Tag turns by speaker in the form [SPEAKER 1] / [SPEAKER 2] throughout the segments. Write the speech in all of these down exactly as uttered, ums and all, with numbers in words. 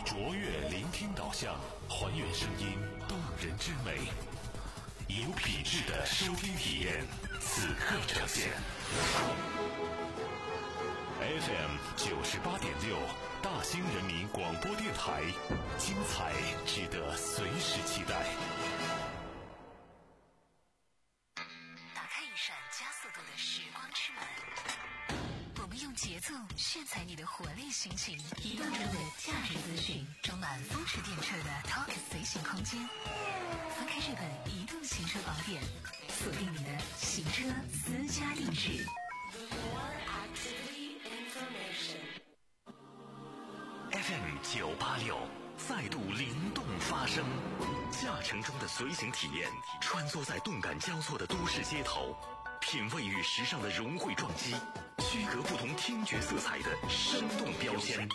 [SPEAKER 1] 卓越聆听导向，还原声音动人之美，有品质的收听体验，此刻呈现。F M 九十八点六，大兴人民广播电台，精彩值得随时期待。
[SPEAKER 2] 打开一扇加速度的时光之门，我们用节奏炫彩你的活力心情，移动中的价值资讯，装满风驰电掣的 Talk 随行空间。翻开这本移动行车宝典，锁定你的行车私家定制。
[SPEAKER 1] F M 九八六再度灵动发声，驾乘中的随行体验，穿梭在动感交错的都市街头，品味与时尚的融汇撞击，区隔不同听觉色彩的生动标签。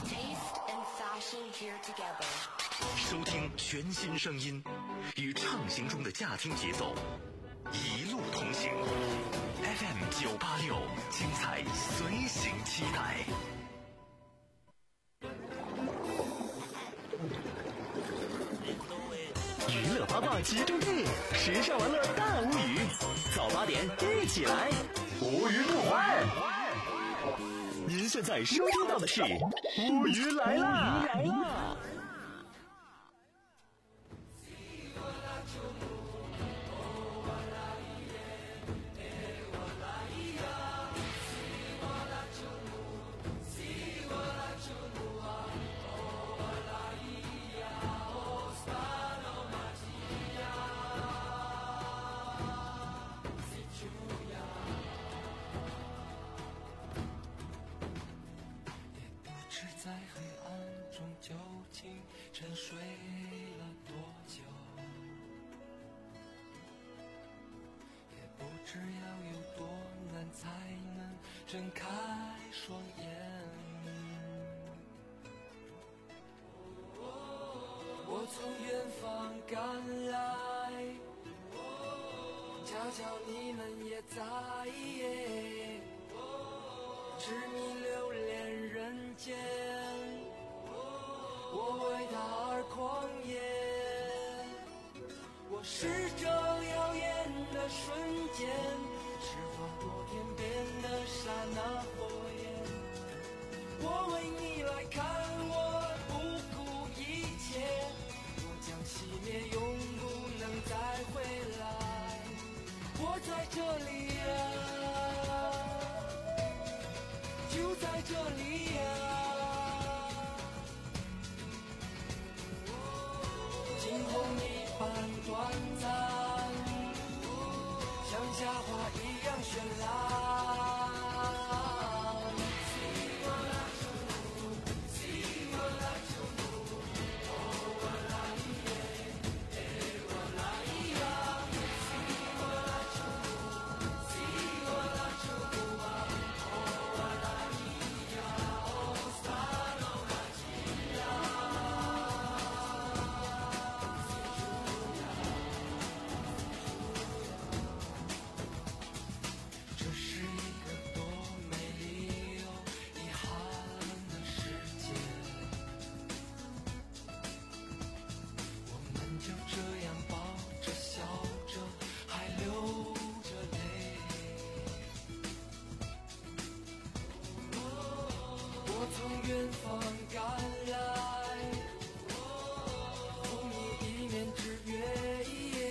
[SPEAKER 1] 收听全新声音，与畅行中的驾听节奏，一路同行。F M 九八六，精彩随行期待。
[SPEAKER 3] 娱乐八卦集中地，时尚玩乐大无语，早八点一起来，无语不欢。您现在收听到的是无语来啦！来啦！
[SPEAKER 4] 在黑暗中究竟沉睡了多久，也不知要有多难才能睁开双眼。我从远方赶来，瞧瞧你们也在，痴迷流连人间，我为他而狂野。我是这耀眼的瞬间，是划过天边的刹那火焰。我为你来看，我不顾一切，我将熄灭，永不能再回来。我在这里啊，就在这里呀、啊，惊鸿一般短暂，像夏花一样绚烂。远方赶来，赴你一面之约，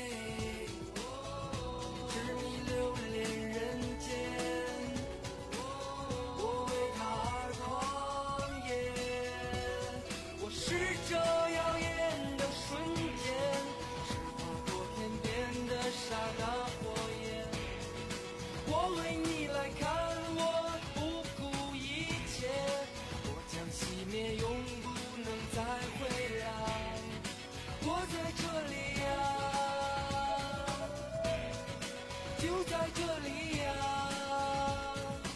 [SPEAKER 4] 痴迷流连人间，我为他而狂野。我是这耀眼的瞬间，是划过天边的刹那火焰。我为你来看，我不顾一切，熄灭，永不能再回来。我在这里呀、啊，就在这里呀、啊，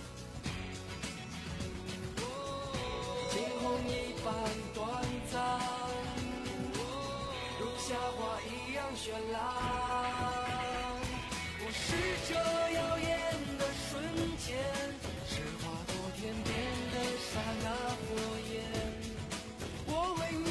[SPEAKER 4] 惊鸿一般短暂，如夏花一样绚烂。我是这耀眼的瞬间，是划过天边的刹那火焰。我为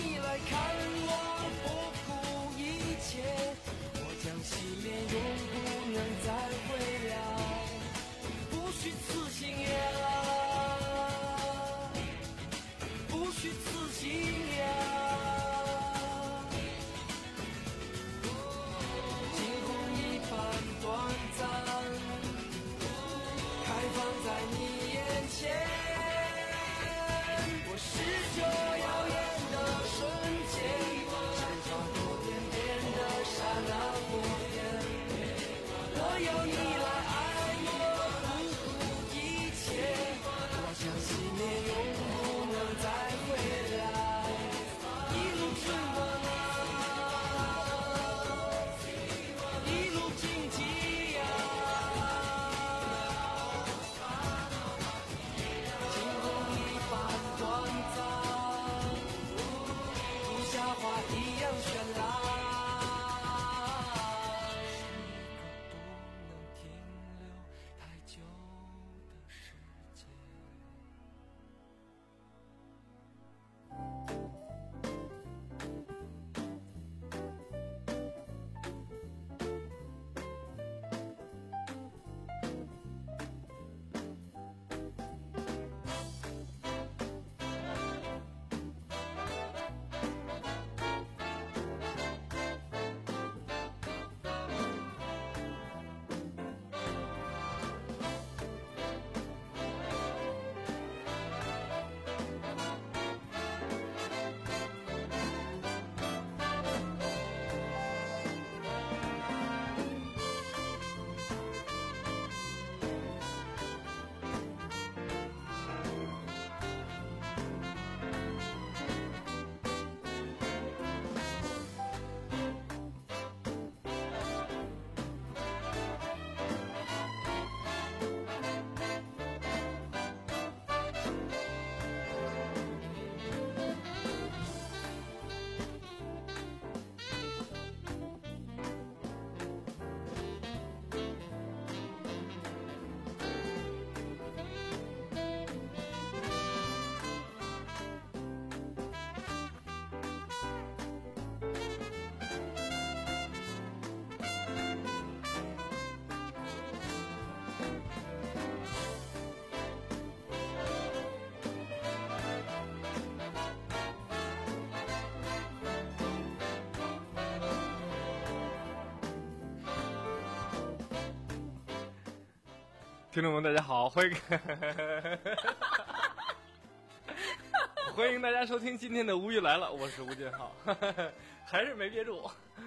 [SPEAKER 5] 听众们，大家好，欢迎欢迎大家收听今天的《无语来了》，我是吴俊浩，还是没憋住。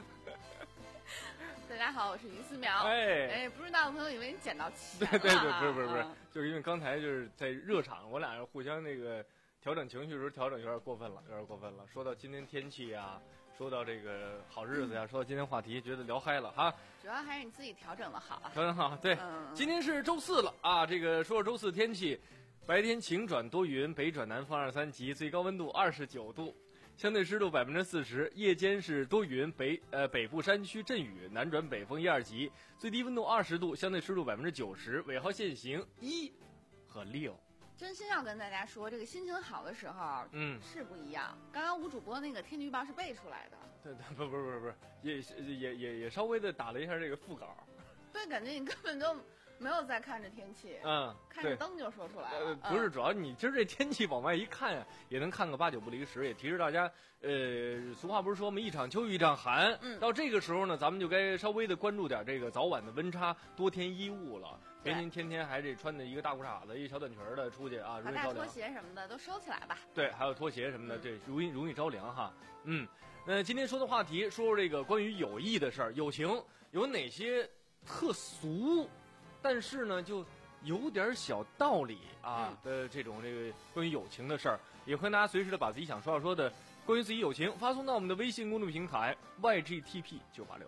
[SPEAKER 6] 大家好，我是于思苗。
[SPEAKER 5] 哎
[SPEAKER 6] 哎，不知道的朋友以为你捡到钱
[SPEAKER 5] 对
[SPEAKER 6] 了。
[SPEAKER 5] 对对，不是不是不是，
[SPEAKER 6] 嗯
[SPEAKER 5] 就是因为刚才就是在热场，我俩互相那个调整情绪的时候调整有点过分了，有点过分了。说到今天天气呀，说到这个好日子呀，说到今天话题，觉得聊嗨了哈。
[SPEAKER 6] 主要还是你自己调整的好啊。
[SPEAKER 5] 调整好，对，
[SPEAKER 6] 嗯
[SPEAKER 5] 今天是周四了啊。这个说说周四天气，白天晴转多云，北转南风二三级，最高温度二十九度。相对湿度百分之四十，夜间是多云，北呃北部山区阵雨，南转北风一二级，最低温度二十度，相对湿度百分之九十，尾号限行一和六。
[SPEAKER 6] 真心要跟大家说，这个心情好的时候，
[SPEAKER 5] 嗯，
[SPEAKER 6] 是不一样。刚刚吴主播那个天气预报是背出来的，
[SPEAKER 5] 对对，不不不不是，也也也也稍微的打了一下这个副稿。
[SPEAKER 6] 对，感觉你根本就没有在看着天气，
[SPEAKER 5] 嗯，
[SPEAKER 6] 看着灯就说出来了。
[SPEAKER 5] 呃，不是，
[SPEAKER 6] 嗯
[SPEAKER 5] 主要你今儿这天气往外一看呀，也能看个八九不离十，也提示大家，呃，俗话不是说嘛，一场秋一场寒。
[SPEAKER 6] 嗯
[SPEAKER 5] 到这个时候呢，咱们就该稍微的关注点这个早晚的温差，多添衣物了。别您天天还得穿着一个大裤衩子、一小短裙儿的出去啊，容
[SPEAKER 6] 把大拖
[SPEAKER 5] 易着凉。
[SPEAKER 6] 鞋什么的都收起来吧。
[SPEAKER 5] 对，还有拖鞋什么的，
[SPEAKER 6] 嗯
[SPEAKER 5] 对，容易容易着凉哈。嗯，那今天说的话题，说说这个关于友谊的事儿，友情有哪些特俗，但是呢就有点小道理啊的这种这个关于友情的事儿，也欢迎大家随时的把自己想说要说的关于自己友情发送到我们的微信公众平台 Y G T P 九八六。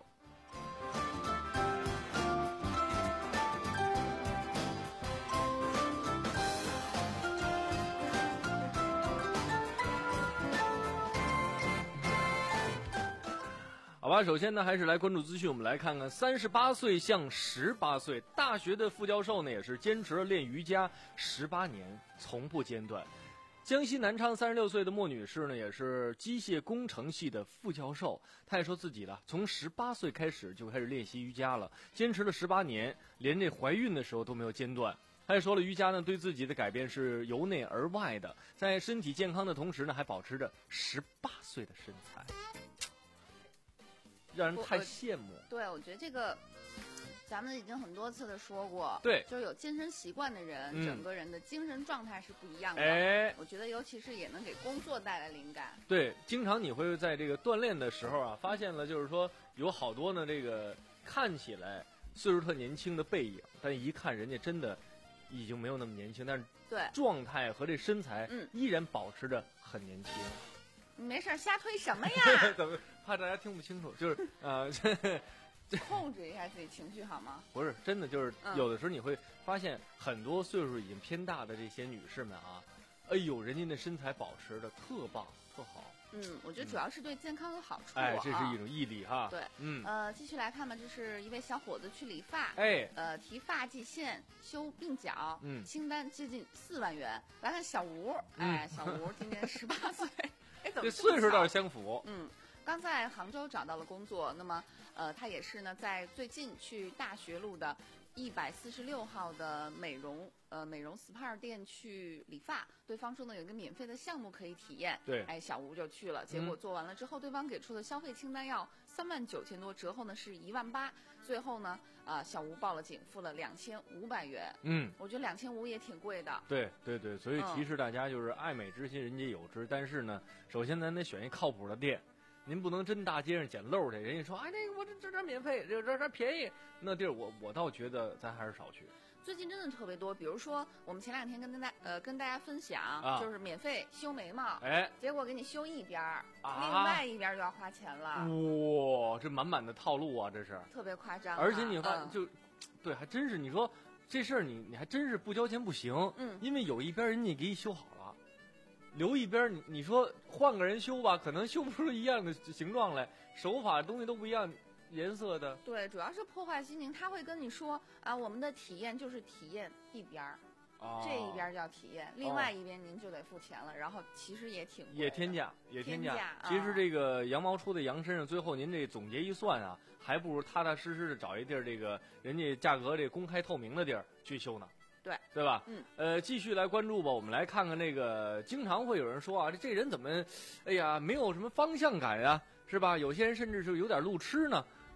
[SPEAKER 5] 好吧，首先呢，还是来关注资讯。我们来看看，三十八岁像十八岁，大学的副教授呢，也是坚持了练瑜伽十八年，从不间断。江西南昌三十六岁的莫女士呢，也是机械工程系的副教授。她也说自己了，从十八岁开始就开始练习瑜伽了，坚持了十八年，连这怀孕的时候都没有间断。他也说了，瑜伽呢对自己的改变是由内而外的，在身体健康的同时呢，还保持着十八岁的身材。让人太羡慕。
[SPEAKER 6] 对，我觉得这个，咱们已经很多次的说过，
[SPEAKER 5] 对，
[SPEAKER 6] 就是有健身习惯的人，
[SPEAKER 5] 嗯、
[SPEAKER 6] 整个人的精神状态是不一样的。
[SPEAKER 5] 哎，
[SPEAKER 6] 我觉得尤其是也能给工作带来灵感。
[SPEAKER 5] 对，经常你会在这个锻炼的时候啊，发现了就是说有好多呢，这个看起来岁数特年轻的背影，但一看人家真的已经没有那么年轻，但是
[SPEAKER 6] 对状
[SPEAKER 5] 态和这身材，
[SPEAKER 6] 嗯，
[SPEAKER 5] 依然保持着很年轻。
[SPEAKER 6] 你没事瞎推什么呀？
[SPEAKER 5] 怎么怕大家听不清楚？就是呃，
[SPEAKER 6] 控制一下自己情绪好吗？
[SPEAKER 5] 不是真的，就是有的时候你会发现很多岁数已经偏大的这些女士们啊，哎呦，人家的身材保持的特棒特好。
[SPEAKER 6] 嗯，我觉得主要是对健康有好处、啊。
[SPEAKER 5] 哎，这是一种毅力哈。
[SPEAKER 6] 对，
[SPEAKER 5] 嗯，
[SPEAKER 6] 呃，继续来看吧，这是一位小伙子去理发，
[SPEAKER 5] 哎，
[SPEAKER 6] 呃，提发际线、修鬓角，
[SPEAKER 5] 嗯，
[SPEAKER 6] 清单接近四万元。来看小吴，哎，小吴今年十八岁。哎，怎么
[SPEAKER 5] 这岁数倒是相符？
[SPEAKER 6] 嗯，刚在杭州找到了工作，那么呃，他也是呢，在最近去大学路的一百四十六号的美容呃美容 S P A 店去理发，对方说呢有一个免费的项目可以体验，
[SPEAKER 5] 对，
[SPEAKER 6] 哎，小吴就去了，结果做完了之后，嗯、对方给出的消费清单要三万九千多，折后呢是一万八，最后呢啊、呃、小吴报了警，付了两千五百元，
[SPEAKER 5] 嗯，
[SPEAKER 6] 我觉得两千五也挺贵的，
[SPEAKER 5] 对对对，所以提示大家就是爱美之心人皆有之，嗯、但是呢，首先咱得选一靠谱的店。您不能真大街上捡漏去，人家说哎，这个我这这这免费，这这这便宜，那地儿我我倒觉得咱还是少去。
[SPEAKER 6] 最近真的特别多，比如说我们前两天跟大呃跟大家分享，
[SPEAKER 5] 啊、
[SPEAKER 6] 就是免费修眉毛，
[SPEAKER 5] 哎，
[SPEAKER 6] 结果给你修一边儿，
[SPEAKER 5] 啊、
[SPEAKER 6] 另外一边就要花钱了。
[SPEAKER 5] 哇，这满满的套路啊，这是
[SPEAKER 6] 特别夸张、啊。
[SPEAKER 5] 而且你发、
[SPEAKER 6] 嗯、
[SPEAKER 5] 就，对，还真是你说这事儿你你还真是不交钱不行，
[SPEAKER 6] 嗯，
[SPEAKER 5] 因为有一边人家给你修好了。留一边，你你说换个人修吧，可能修不出一样的形状来，手法东西都不一样，颜色的。
[SPEAKER 6] 对，主要是破坏心情。他会跟你说啊，我们的体验就是体验一边儿，
[SPEAKER 5] 哦、
[SPEAKER 6] 这一边叫体验，另外一边您就得付钱了。然后其实也挺贵的
[SPEAKER 5] 也天价，也天价。
[SPEAKER 6] 天价
[SPEAKER 5] 其实这个羊毛出在羊身上，最后您这总结一算啊，还不如踏踏实实的找一地儿，这个人家价格这公开透明的地儿去修呢。
[SPEAKER 6] 对，
[SPEAKER 5] 对吧？
[SPEAKER 6] 嗯，
[SPEAKER 5] 呃，继续来关注吧。我们来看看这个，经常会有人说啊，这这人怎么，哎呀，没有什么方向感呀，是吧？有些人甚至是有点路痴呢。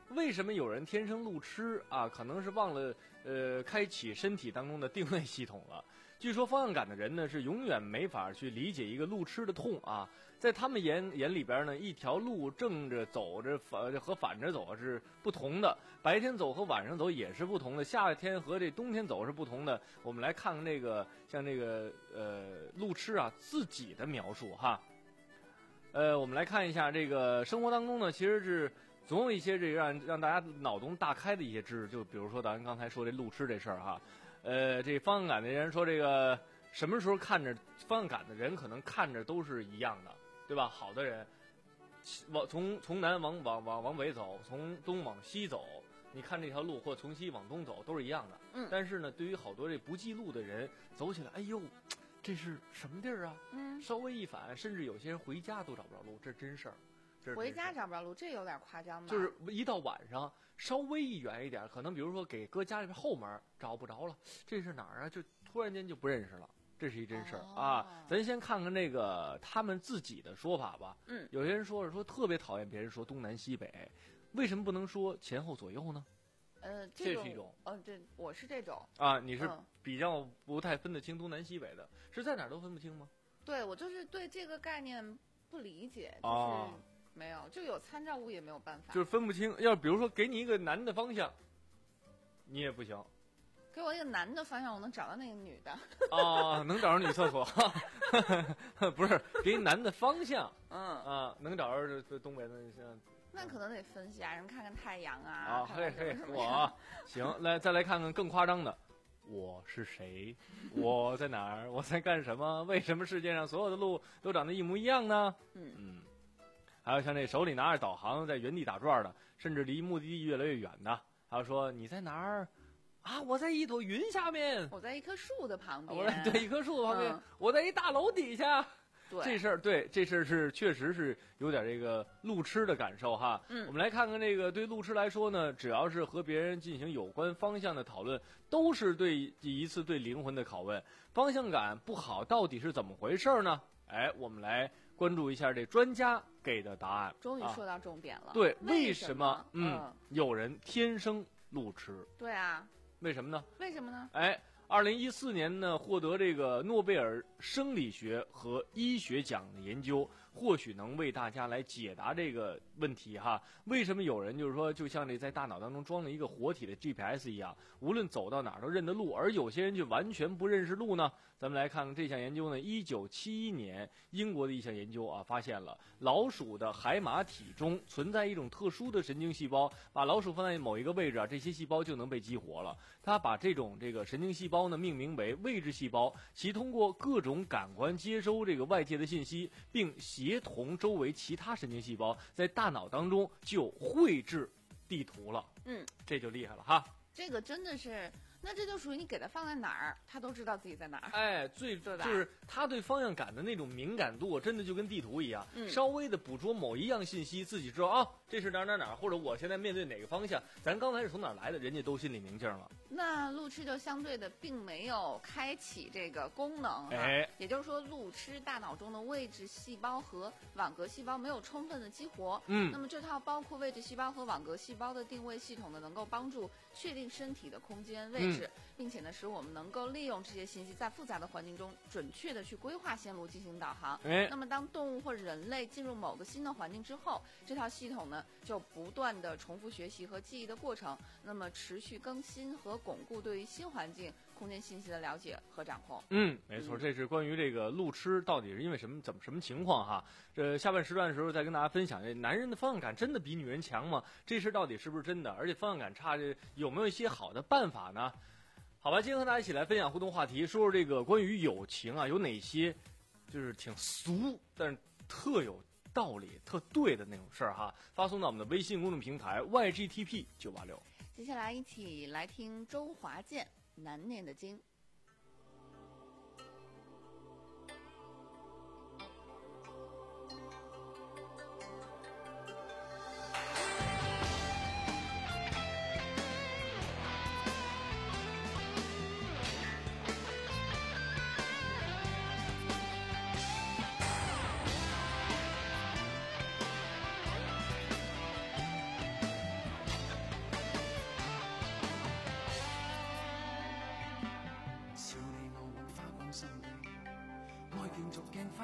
[SPEAKER 5] 为什么有人天生路痴啊？可能是忘了呃开启身体当中的定位系统了。据说方向感的人呢，是永远没法去理解一个路痴的痛啊。在他们眼眼里边呢，一条路正着走着反和反着走是不同的，白天走和晚上走也是不同的，夏天和这冬天走是不同的。我们来看看这个像这个呃路痴啊自己的描述哈。呃，我们来看一下这个生活当中呢，其实是总有一些这个让让大家脑洞大开的一些知识，就比如说咱刚才说这路痴这事儿哈。呃，这方向感的人说这个什么时候看着方向感的人可能看着都是一样的，对吧？好的人往从从南往往往往北走，从东往西走，你看这条路或从西往东走都是一样的。
[SPEAKER 6] 嗯。
[SPEAKER 5] 但是呢，对于好多这不记路的人，走起来，哎呦，这是什么地儿啊？
[SPEAKER 6] 嗯。
[SPEAKER 5] 稍微一反，甚至有些人回家都找不着路，这真事儿。
[SPEAKER 6] 回家找不着路，这有点夸张吧？
[SPEAKER 5] 就是一到晚上，稍微一远一点，可能比如说给搁家里边后门找不着了，这是哪儿啊？就突然间就不认识了，这是一真事儿、哦、啊。咱先看看那个他们自己的说法吧。
[SPEAKER 6] 嗯，
[SPEAKER 5] 有些人说是说特别讨厌别人说东南西北，为什么不能说前后左右呢？
[SPEAKER 6] 呃，
[SPEAKER 5] 这, 这是一种。
[SPEAKER 6] 呃，这我是这种
[SPEAKER 5] 啊，你是比较不太分得清东南西北的，是在哪儿都分不清吗？
[SPEAKER 6] 对，我就是对这个概念不理解，就是。
[SPEAKER 5] 哦，
[SPEAKER 6] 没有，就有参照物也没有办法，
[SPEAKER 5] 就是分不清。要比如说给你一个南的方向，你也不行。
[SPEAKER 6] 给我一个男的方向，我能找到那个女的。
[SPEAKER 5] 啊，能找着女厕所。不是，给你男的方向。
[SPEAKER 6] 嗯
[SPEAKER 5] 啊，能找着这东北的像。
[SPEAKER 6] 那可能得分析啊，人看看太阳啊。
[SPEAKER 5] 啊，嘿嘿，我行，来再来看看更夸张的。我是谁？我在哪儿？我在干什么？为什么世界上所有的路都长得一模一样呢？
[SPEAKER 6] 嗯
[SPEAKER 5] 嗯。还有像这手里拿着导航在原地打转的，甚至离目的地越来越远的。还有说你在哪儿啊？我在一朵云下面。
[SPEAKER 6] 我在一棵树的旁边。
[SPEAKER 5] 我在对一棵树的旁边、嗯。我在一大楼底下。
[SPEAKER 6] 对，
[SPEAKER 5] 这事儿对这事儿是确实是有点这个路痴的感受哈。
[SPEAKER 6] 嗯，
[SPEAKER 5] 我们来看看这个对路痴来说呢，只要是和别人进行有关方向的讨论，都是对一次对灵魂的拷问。方向感不好到底是怎么回事呢？哎，我们来关注一下这专家给的答案。
[SPEAKER 6] 终于说到重点了。啊、
[SPEAKER 5] 对，
[SPEAKER 6] 为
[SPEAKER 5] 什么？嗯，嗯有人天生路痴？
[SPEAKER 6] 对啊。
[SPEAKER 5] 为什么呢？
[SPEAKER 6] 为什么呢？
[SPEAKER 5] 哎。二零一四年呢，获得这个诺贝尔生理学和医学奖的研究，或许能为大家来解答这个问题哈。为什么有人就是说，就像这在大脑当中装了一个活体的 G P S 一样，无论走到哪儿都认得路，而有些人就完全不认识路呢？咱们来看看这项研究呢，一九七一年英国的一项研究啊，发现了老鼠的海马体中存在一种特殊的神经细胞，把老鼠放在某一个位置啊，这些细胞就能被激活了。它把这种这个神经细胞呢命名为位置细胞，其通过各种感官接收这个外界的信息，并协同周围其他神经细胞在大脑当中就绘制地图了。
[SPEAKER 6] 嗯，
[SPEAKER 5] 这就厉害了哈。
[SPEAKER 6] 这个真的是，那这就属于你给他放在哪儿，他都知道自己在哪儿。
[SPEAKER 5] 哎，最就是他对方向感的那种敏感度，真的就跟地图一样。
[SPEAKER 6] 嗯，
[SPEAKER 5] 稍微的捕捉某一样信息，自己知道啊，这是哪哪哪，或者我现在面对哪个方向，咱刚才是从哪儿来的，人家都心里明镜了。
[SPEAKER 6] 那路痴就相对的并没有开启这个功能，
[SPEAKER 5] 哎，
[SPEAKER 6] 也就是说，路痴大脑中的位置细胞和网格细胞没有充分的激活。
[SPEAKER 5] 嗯，
[SPEAKER 6] 那么这套包括位置细胞和网格细胞的定位系统呢，能够帮助确定身体的空间位置，
[SPEAKER 5] 嗯、
[SPEAKER 6] 并且呢，使我们能够利用这些信息，在复杂的环境中准确的去规划线路进行导航。
[SPEAKER 5] 哎，
[SPEAKER 6] 那么当动物或者人类进入某个新的环境之后，这套系统呢就不断的重复学习和记忆的过程，那么持续更新和巩固对于新环境空间信息的了解和掌控。
[SPEAKER 5] 嗯，没错，这是关于这个路痴到底是因为什么怎么什么情况哈。这下半时段的时候再跟大家分享，这男人的方向感真的比女人强吗？这事到底是不是真的？而且方向感差，这有没有一些好的办法呢？好吧，今天和大家一起来分享互动话题，说说这个关于友情啊，有哪些就是挺俗，但是特有道理、特对的那种事儿哈。发送到我们的微信公众平台 Y G T P 九八六。
[SPEAKER 6] 接下来一起来听周华健《难念的经》。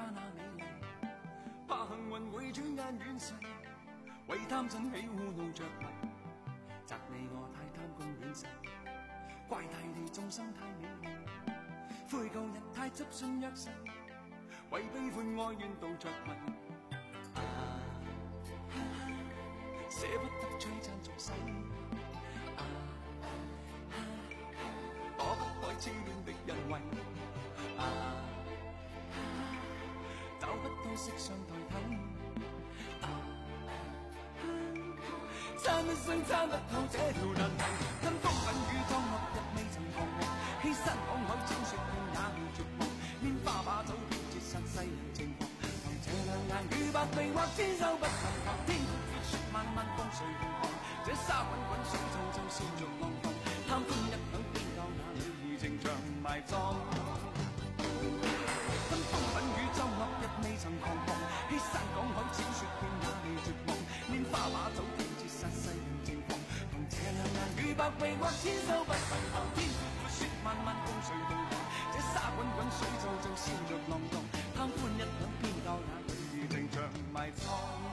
[SPEAKER 4] 那美麗，怕幸運會轉眼遠逝，為貪嗔喜惡怒着迷，責你我太貪功戀勢，怪大地眾生太美麗，悔舊日太執信約誓，為悲歡哀怨妒着迷，啊啊捨不得璀璨俗世，啊啊躲不開痴戀的人為，啊啊找不到色相代替，啊啊參一生參不透這條難題，跟風品與裝落日未曾彷徨，欺山趕海淺雪徑也未絕望，拈花把酒便折殺世人情狂，憑這兩眼與百臂或千手不能防，天闊闊雪漫漫風隨浪蕩，這沙滾滾水皺皺笑着浪蕩，貪歡一晌偏教那裏情長埋葬。跟風品與裝落日未曾彷徨，欺山趕海淺雪徑也未絕望，拈花把酒便折殺世人情狂，憑這兩眼與百臂或千手不能防，天闊闊雪漫漫風隨浪蕩，這沙滾滾水皺皺笑着浪蕩，貪歡一晌偏教那裏情長埋葬。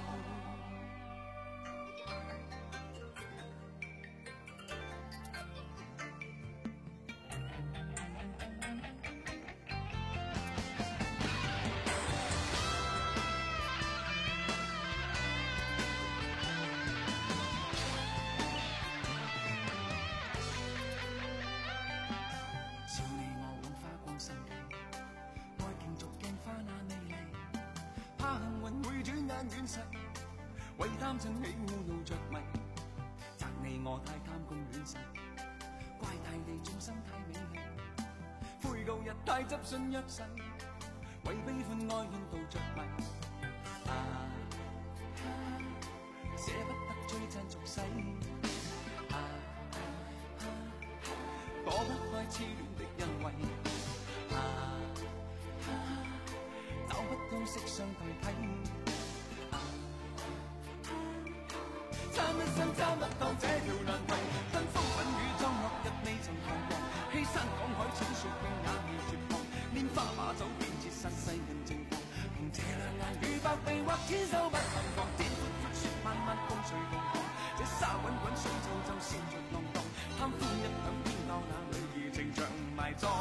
[SPEAKER 4] 為貪嗔喜惡怒着迷，責你我太貪功戀勢，怪大地眾生太美麗，悔舊日太執信約誓，為悲歡哀怨妒着迷，啊啊捨不得璀璨俗世，啊啊躲不開痴戀的人為，啊啊找不到色相代替。參一生參不透這條難題，跟風品與裝落日未曾彷徨，欺山趕海淺雪徑也未絕望，拈花把酒便折殺世人情狂，憑這兩眼與百臂或千手不能防，天闊闊雪漫漫風隨浪蕩，這沙滾滾水皺皺笑着浪蕩，貪歡一晌偏教那女兒情長埋葬。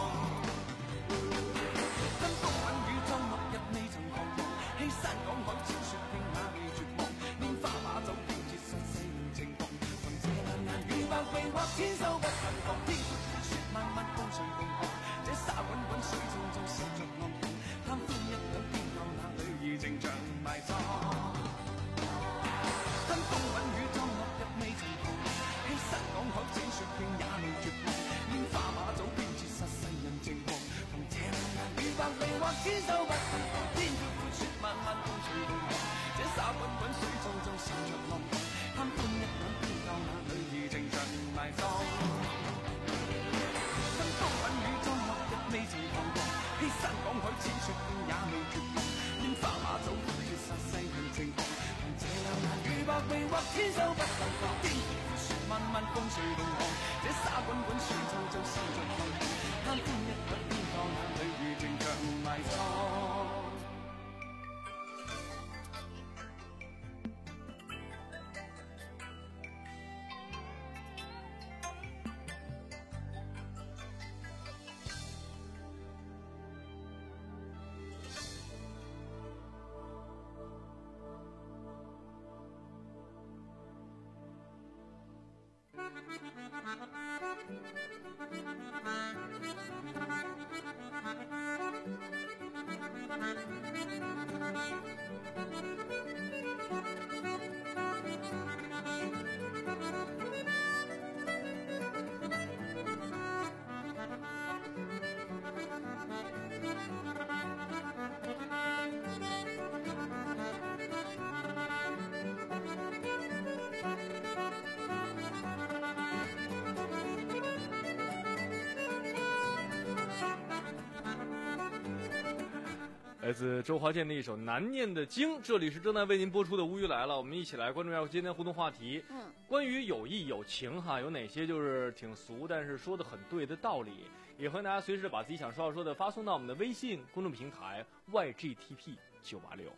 [SPEAKER 4] 跟風品與裝落日未曾彷徨，欺山趕海淺雪徑也未絕望，拈花把酒便折殺世人情狂，憑這兩眼與百臂或千手不能防，天闊闊雪漫漫風隨浪蕩，這沙滾滾水皺皺笑着浪蕩，貪歡一晌偏教那女兒情長埋葬。跟風品與裝落日未曾彷徨，欺山趕海淺雪徑也未絕望，拈花把酒便折殺世人情狂，憑這兩眼與百臂或千手不能防，天闊闊雪漫漫風隨浪蕩，這沙滾滾水皺皺笑着浪蕩，貪歡一晌偏教那女兒情長埋葬。跟風品與裝落日未曾彷徨，欺山趕海淺雪徑也未絕望，拈花把酒便折殺世人情狂，憑這兩眼與百臂或千手不能防，天闊闊雪漫漫風隨浪蕩，這沙滾滾水皺皺笑着浪蕩，貪歡一晌偏教那女兒情長埋葬。
[SPEAKER 5] 来自周华健的一首难念的经。这里是正在为您播出的《乌鱼来了》，我们一起来关注一下今天互动话题。嗯，关于友谊友情哈，有哪些就是挺俗但是说的很对的道理， 也欢迎大家随时把自己想说要说的发送到我们的微信公众平台 Y G T P 九八六。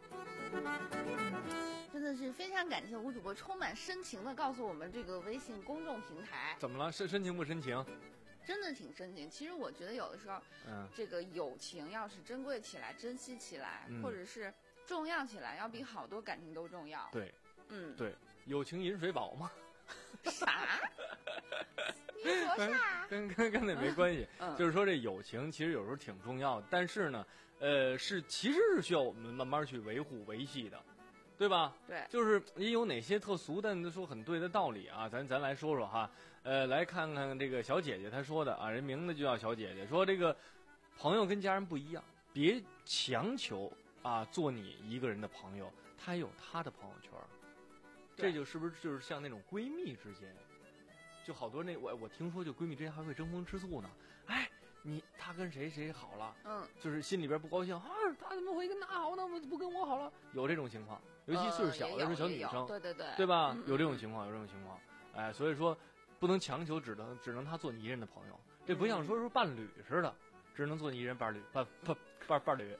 [SPEAKER 6] 真的是非常感谢吴主播充满深情的告诉我们这个微信公众平台，
[SPEAKER 5] 怎么了？深深情不深情？
[SPEAKER 6] 真的挺深情。其实我觉得有的时候，
[SPEAKER 5] 嗯，
[SPEAKER 6] 这个友情要是珍贵起来、珍惜起来，
[SPEAKER 5] 嗯、
[SPEAKER 6] 或者是重要起来，要比好多感情都重要。
[SPEAKER 5] 对，
[SPEAKER 6] 嗯，
[SPEAKER 5] 对，友情饮水饱嘛。
[SPEAKER 6] 啥？你说啥？
[SPEAKER 5] 跟跟跟那没关系，
[SPEAKER 6] 嗯、
[SPEAKER 5] 就是说这友情其实有时候挺重要的，但是呢，呃，是其实是需要我们慢慢去维护维系的，对吧？
[SPEAKER 6] 对，
[SPEAKER 5] 就是也有哪些特俗但说很对的道理啊，咱咱来说说哈，呃，来看看这个小姐姐她说的啊，人名字就叫小姐姐，说这个朋友跟家人不一样，别强求啊做你一个人的朋友，他有他的朋友圈。这就是不是就是像那种闺蜜之间，就好多那我我听说就闺蜜之间还会争风吃醋呢。哎，你他跟谁谁好了，
[SPEAKER 6] 嗯，
[SPEAKER 5] 就是心里边不高兴啊，他怎么会跟他好呢？不跟我好了？有这种情况，尤其岁数小的时候小女生，
[SPEAKER 6] 对对对，
[SPEAKER 5] 对吧？
[SPEAKER 6] 嗯、
[SPEAKER 5] 有这种情况，有这种情况。哎，所以说不能强求，只能只能他做你一人的朋友，这不像说是伴侣似的，只能做你一人伴侣伴伴伴伴侣，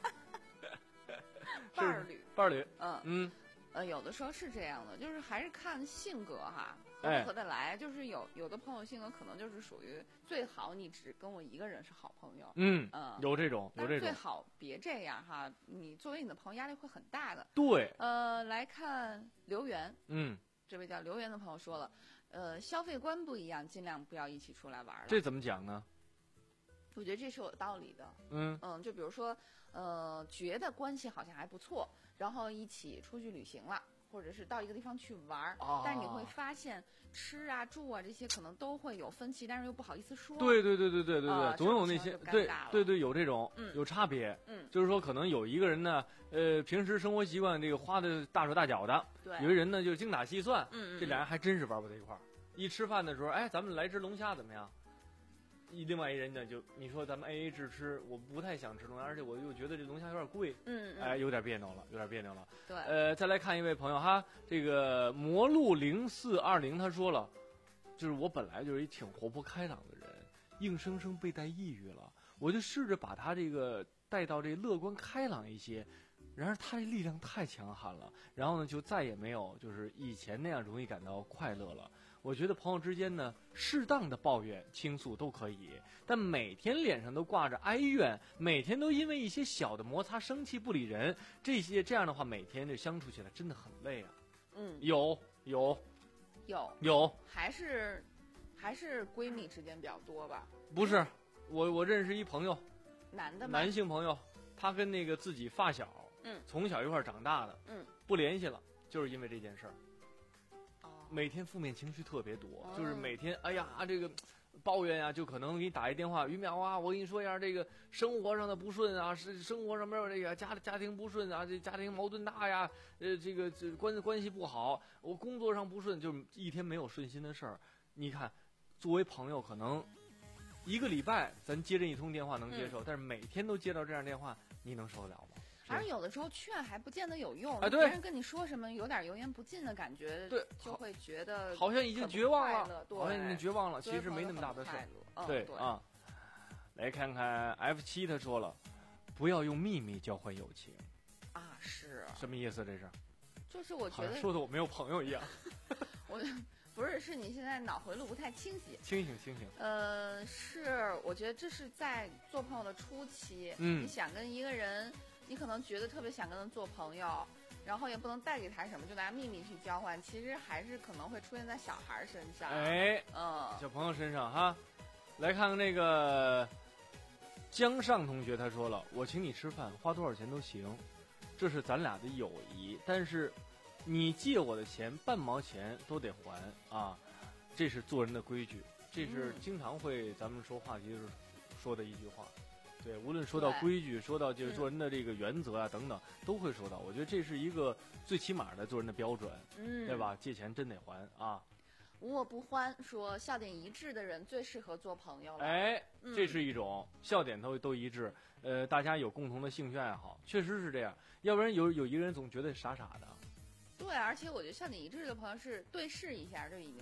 [SPEAKER 6] 伴侣
[SPEAKER 5] 伴侣，
[SPEAKER 6] 嗯
[SPEAKER 5] 嗯。
[SPEAKER 6] 呃，有的时候是这样的，就是还是看性格哈，合不合得来。哎、就是有有的朋友性格可能就是属于最好你只跟我一个人是好朋友，
[SPEAKER 5] 嗯
[SPEAKER 6] 嗯，
[SPEAKER 5] 有这种，有这种。
[SPEAKER 6] 最好别这样哈，你作为你的朋友压力会很大的。
[SPEAKER 5] 对。
[SPEAKER 6] 呃，来看留言，
[SPEAKER 5] 嗯，
[SPEAKER 6] 这位叫留言的朋友说了，呃，消费观不一样，尽量不要一起出来玩了。
[SPEAKER 5] 这怎么讲呢？
[SPEAKER 6] 我觉得这是有道理的。
[SPEAKER 5] 嗯
[SPEAKER 6] 嗯，就比如说，呃，觉得关系好像还不错。然后一起出去旅行了，或者是到一个地方去玩，
[SPEAKER 5] 哦、
[SPEAKER 6] 但是你会发现吃啊、住啊这些可能都会有分歧，但是又不好意思说。
[SPEAKER 5] 对对对对对对对，
[SPEAKER 6] 呃、
[SPEAKER 5] 总有那些对对对有这种、
[SPEAKER 6] 嗯、
[SPEAKER 5] 有差别。
[SPEAKER 6] 嗯，
[SPEAKER 5] 就是说可能有一个人呢，呃，平时生活习惯这个花的大手大脚的，
[SPEAKER 6] 对，
[SPEAKER 5] 有一人呢就精打细算，
[SPEAKER 6] 嗯嗯，
[SPEAKER 5] 这俩人还真是玩不在一块儿。一吃饭的时候，哎，咱们来只龙虾怎么样？一另外一人呢，就你说咱们 A A 制吃，我不太想吃龙虾，而且我又觉得这龙虾有点贵，
[SPEAKER 6] 嗯，嗯
[SPEAKER 5] 哎，有点别扭了，有点别扭了。
[SPEAKER 6] 对，
[SPEAKER 5] 呃，再来看一位朋友哈，这个魔路零四二零他说了，就是我本来就是一挺活泼开朗的人，硬生生被带抑郁了，我就试着把他这个带到这乐观开朗一些，然而他这力量太强悍了，然后呢就再也没有就是以前那样容易感到快乐了。我觉得朋友之间呢，适当的抱怨倾诉都可以，但每天脸上都挂着哀怨，每天都因为一些小的摩擦生气不理人，这些这样的话，每天就相处起来真的很累啊。
[SPEAKER 6] 嗯，
[SPEAKER 5] 有有
[SPEAKER 6] 有
[SPEAKER 5] 有，
[SPEAKER 6] 还是还是闺蜜之间比较多吧？
[SPEAKER 5] 不是，我我认识一朋友，
[SPEAKER 6] 男的吗？
[SPEAKER 5] 男性朋友，他跟那个自己发小，
[SPEAKER 6] 嗯，
[SPEAKER 5] 从小一块长大的，
[SPEAKER 6] 嗯，
[SPEAKER 5] 不联系了，就是因为这件事儿。
[SPEAKER 6] 哦，
[SPEAKER 5] 每天负面情绪特别多，
[SPEAKER 6] 哦、
[SPEAKER 5] 就是每天哎呀这个抱怨呀、啊，就可能给你打一电话，于淼啊，我跟你说一下这个生活上的不顺啊，是生活上面有这个家家庭不顺啊，这家庭矛盾大呀，呃，这个这关关系不好，我工作上不顺，就是一天没有顺心的事儿。你看，作为朋友，可能一个礼拜咱接这一通电话能接受，嗯、但是每天都接到这样电话，你能受得了吗？
[SPEAKER 6] 而有的时候劝还不见得有用，
[SPEAKER 5] 啊，对，
[SPEAKER 6] 别人跟你说什么有点油盐不进的感觉，
[SPEAKER 5] 对，
[SPEAKER 6] 就会觉得
[SPEAKER 5] 好像已经绝望了，
[SPEAKER 6] 对，
[SPEAKER 5] 好像已经绝望了，其实没那么大的事儿、
[SPEAKER 6] 嗯，
[SPEAKER 5] 对
[SPEAKER 6] 对
[SPEAKER 5] 啊。来看看 F 七，他说了，不要用秘密交换友情
[SPEAKER 6] 啊，是
[SPEAKER 5] 什么意思？这是？
[SPEAKER 6] 就是我觉得
[SPEAKER 5] 说的我没有朋友一样，
[SPEAKER 6] 我。不是，是你现在脑回路不太清晰。
[SPEAKER 5] 清醒清醒。
[SPEAKER 6] 呃，是，我觉得这是在做朋友的初期，
[SPEAKER 5] 嗯，
[SPEAKER 6] 你想跟一个人，你可能觉得特别想跟他做朋友，然后也不能带给他什么，就拿秘密去交换，其实还是可能会出现在小孩身上。
[SPEAKER 5] 哎，
[SPEAKER 6] 嗯，
[SPEAKER 5] 小朋友身上哈。来看看那个江上同学，他说了，我请你吃饭，花多少钱都行，这是咱俩的友谊，但是。你借我的钱半毛钱都得还啊，这是做人的规矩，这是经常会咱们说话题时说的一句话。对，无论说到规矩，说到就是做人的这个原则啊等等，都会说到。我觉得这是一个最起码的做人的标准，
[SPEAKER 6] 嗯，
[SPEAKER 5] 对吧？借钱真得还啊。
[SPEAKER 6] 无我不欢说笑点一致的人最适合做朋友了。
[SPEAKER 5] 哎，这是一种、嗯、笑点都都一致，呃，大家有共同的兴趣爱好，确实是这样。要不然有有一个人总觉得傻傻的。
[SPEAKER 6] 对，而且我觉得笑点一致的朋友是对视一下就已经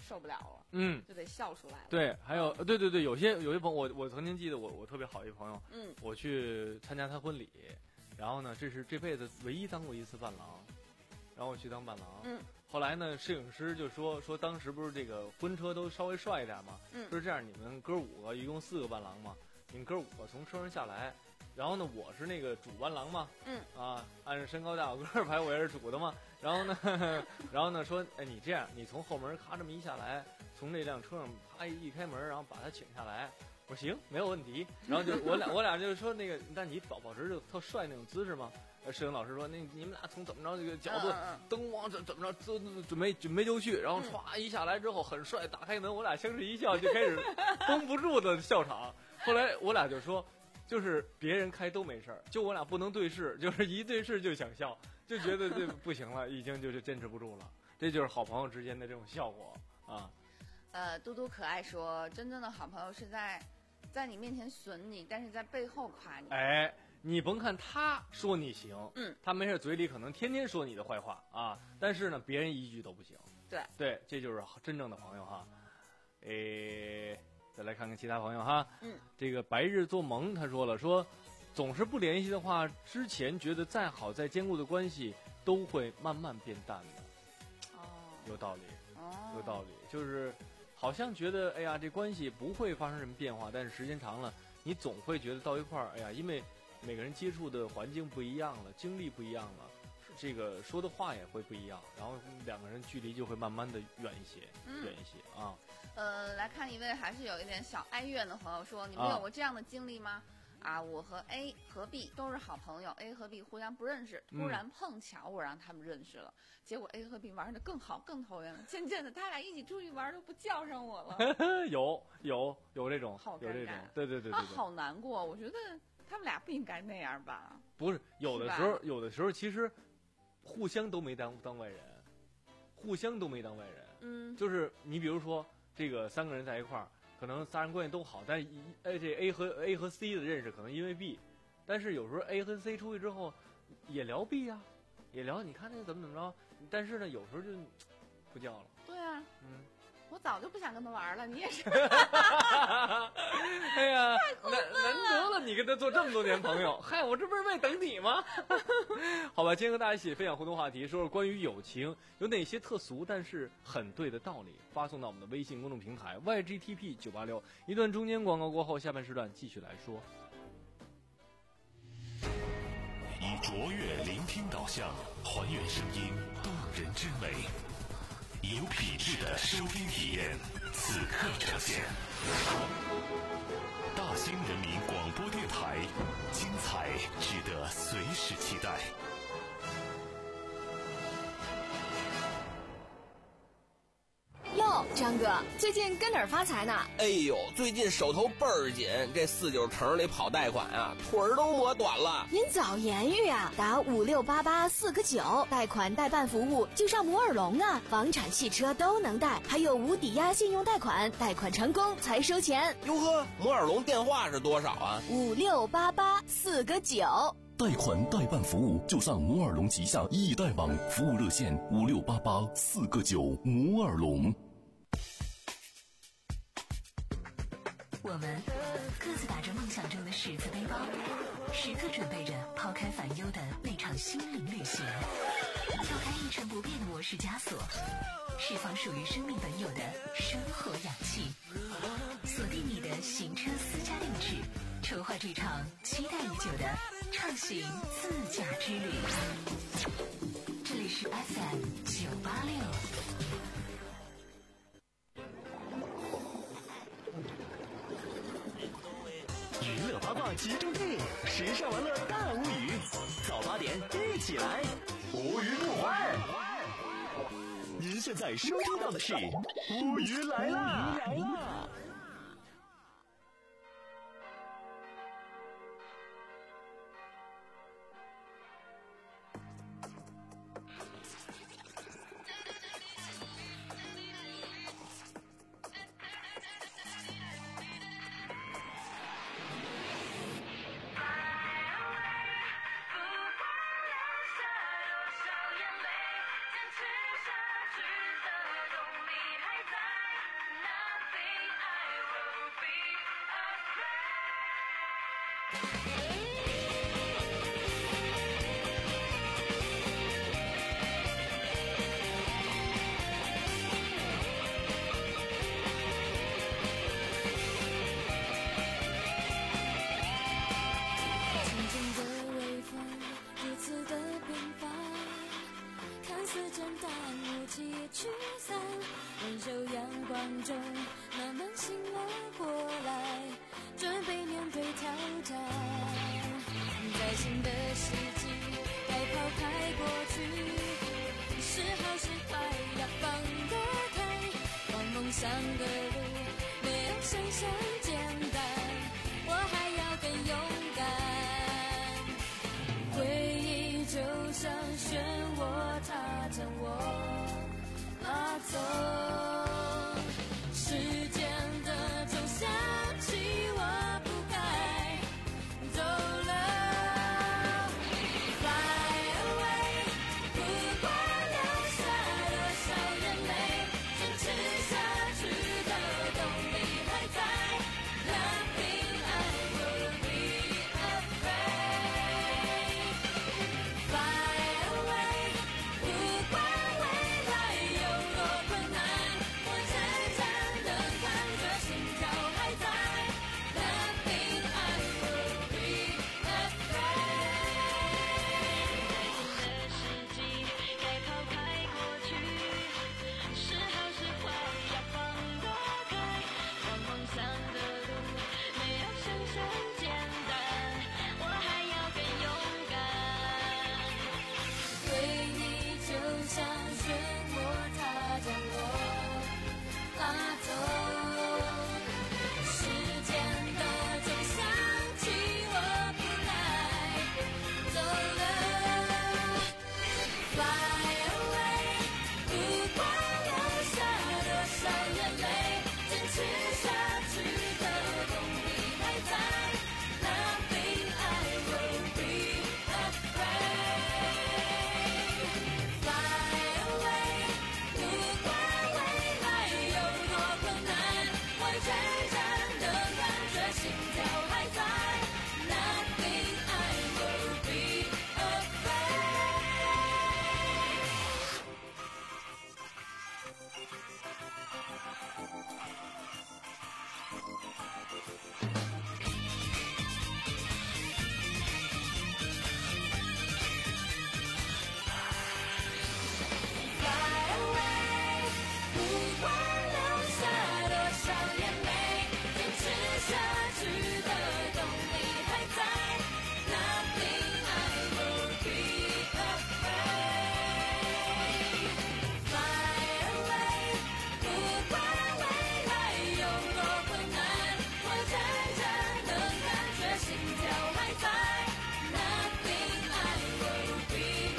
[SPEAKER 6] 受不了了，
[SPEAKER 5] 嗯，
[SPEAKER 6] 就得笑出来了。
[SPEAKER 5] 对，还有对对对，有些有些朋友，我我曾经记得我我特别好一朋友，
[SPEAKER 6] 嗯，
[SPEAKER 5] 我去参加他婚礼，然后呢，这是这辈子唯一当过一次伴郎，然后我去当伴郎，
[SPEAKER 6] 嗯，
[SPEAKER 5] 后来呢，摄影师就说说当时不是这个婚车都稍微帅一点嘛，
[SPEAKER 6] 嗯，
[SPEAKER 5] 说这样你们哥五个一共四个伴郎嘛，你们哥五个从车上下来。然后呢，我是那个主伴郎嘛，
[SPEAKER 6] 嗯
[SPEAKER 5] 啊，按照身高大小个儿排，我也是主的嘛。然后呢，呵呵然后呢说，哎，你这样，你从后门咔这么一下来，从这辆车上啪一开门，然后把他请下来。我说行，没有问题。然后就我俩我俩就说那个，但你保保持就特帅那种姿势吗？呃，摄影老师说，那你们俩从怎么着这个角度、
[SPEAKER 6] 嗯嗯、
[SPEAKER 5] 灯光怎怎么着，都准备准备就绪，然后歘一下来之后很帅，打开门，我俩相视一笑，就开始绷不住的笑场。后来我俩就说。就是别人开都没事儿，就我俩不能对视，就是一对视就想笑，就觉得这不行了，已经就是坚持不住了。这就是好朋友之间的这种效果啊。
[SPEAKER 6] 呃，嘟嘟可爱说，真正的好朋友是在在你面前损你，但是在背后夸你。
[SPEAKER 5] 哎，你甭看他说你行，
[SPEAKER 6] 嗯，
[SPEAKER 5] 他没事嘴里可能天天说你的坏话啊，但是呢，别人一句都不行。
[SPEAKER 6] 对
[SPEAKER 5] 对，这就是真正的朋友哈。诶。再来看看其他朋友哈，
[SPEAKER 6] 嗯，
[SPEAKER 5] 这个白日做萌他说了，说总是不联系的话，之前觉得再好再坚固的关系都会慢慢变淡的。
[SPEAKER 6] 哦，
[SPEAKER 5] 有道理，
[SPEAKER 6] 哦，
[SPEAKER 5] 有道理，就是好像觉得哎呀这关系不会发生什么变化，但是时间长了，你总会觉得到一块儿，哎呀，因为每个人接触的环境不一样了，经历不一样了，这个说的话也会不一样，然后两个人距离就会慢慢的远一些，
[SPEAKER 6] 嗯、
[SPEAKER 5] 远一些啊。
[SPEAKER 6] 呃，来看一位还是有一点小哀怨的朋友说，你们有过这样的经历吗？啊, 啊，我和 A 和 B 都是好朋友 ，A 和 B 互相不认识，突然碰巧我让他们认识了，嗯、结果 A 和 B 玩的更好，更投缘了。渐渐的，他俩一起出去玩都不叫上我了。
[SPEAKER 5] 有有有这种，
[SPEAKER 6] 好
[SPEAKER 5] 有这种，对对对对对，
[SPEAKER 6] 他好难过。我觉得他们俩不应该那样吧？
[SPEAKER 5] 不是，有的时候，有的时候其实互相都没当当外人，互相都没当外人。
[SPEAKER 6] 嗯，
[SPEAKER 5] 就是你比如说。这个三个人在一块儿，可能仨人关系都好，但一哎这 A 和 A 和 C 的认识可能因为 B， 但是有时候 A 和 C 出去之后也聊 B 啊，也聊你看那个怎么怎么着，但是呢有时候就不叫了。
[SPEAKER 6] 对啊，
[SPEAKER 5] 嗯，
[SPEAKER 6] 我早就不想跟他玩了，你也是。
[SPEAKER 5] 哎呀，难难得了，你跟他做这么多年朋友，嗨，我这不是为等你吗？好吧，今天和大家一起分享互动话题，说说关于友情有哪些特俗但是很对的道理，发送到我们的微信公众平台 Y G T P 九八六。一段中间广告过后，下半时段继续来说。
[SPEAKER 1] 以卓越聆听导向，还原声音动人之美。有品质的收听体验，此刻呈现。大兴人民广播电台，精彩值得随时期待。
[SPEAKER 7] 哟，张哥，最近跟哪儿发财呢？
[SPEAKER 8] 哎呦，最近手头倍儿紧，这四九城里跑贷款啊，腿儿都磨短了。
[SPEAKER 7] 您早言语啊，打五六八八四个九，贷款代办服务就上摩尔龙啊，房产、汽车都能贷，还有无抵押信用贷款，贷款成功才收钱。
[SPEAKER 8] 哟呵，摩尔龙电话是多少啊？
[SPEAKER 7] 五六八八四个九。
[SPEAKER 9] 贷款代办服务就上摩尔龙旗下易贷网，服务热线五六八八四个九。摩尔龙。
[SPEAKER 2] 我们各自打着梦想中的十字背包，时刻准备着抛开烦忧的那场心灵旅行，跳开一成不变的模式枷锁，释放属于生命本有的生活氧气，锁定你的行车私家定制，筹划这场期待已久的畅行自驾之旅。这里是 F M 九八六。
[SPEAKER 3] 娱乐八卦集中地，时尚玩乐大无语，早八点一起来，无语不欢。您现在收听到的是无语来啦！来啦！
[SPEAKER 10] 坚持下去的动力还在。 驱散，温柔阳光中慢慢醒了过来，准备面对挑战。在新的世纪，该抛开过去，是好是坏要放得开。往梦想的路，没有想象简单，我还要更勇敢。回忆就像漩涡，它将我拉走，时间的钟响起，我不该走了。Fly away， 不管流下多少眼泪，坚持下去的动力还在。Nothing I will be afraid。Fly away， 不管未来有多困难，我渐渐的感觉心跳还在。Nothing I will be afraid。新的世纪，该抛开过去，是好是坏要放得开。往梦想的路，没有想象简单，我还要更勇敢。回忆就像漩涡，它将我拉走，时间的钟响起，我不该走了。Fly away， 不管流下多少眼泪，坚持下去的动力还在。Nothing I will be afraid。Fly away， 不管未来有多困难，我渐渐的感觉心跳还在。Nothing I will be afraid。Fly away， 不管流下多少眼泪，坚持下去的动力还在。Nothing I will be afraid。Fly away， 不管未来有多困难，我渐渐的感觉心跳还在。Nothing I will be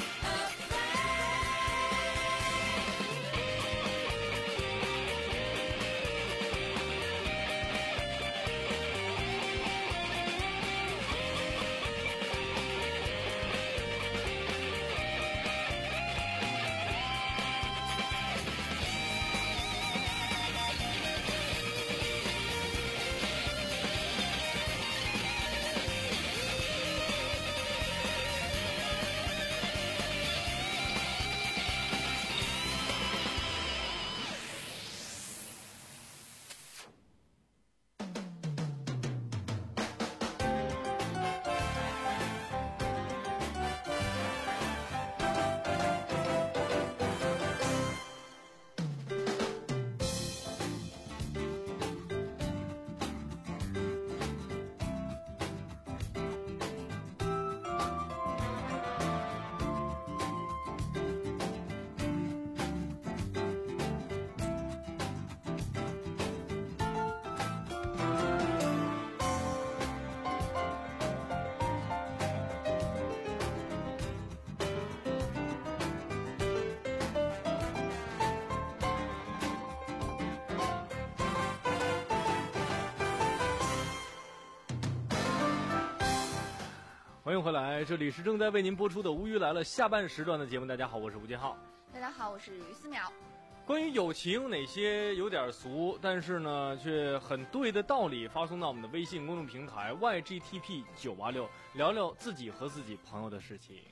[SPEAKER 10] afraid。
[SPEAKER 5] 欢迎回来，这里是正在为您播出的《无鱼来了》下半时段的节目。大家好，我是吴金浩。
[SPEAKER 6] 大家好，我是于思淼。
[SPEAKER 5] 关于友情哪些有点俗，但是呢却很对的道理，发送到我们的微信公众平台 Y G T P 九八六，聊聊自己和自己朋友的事情。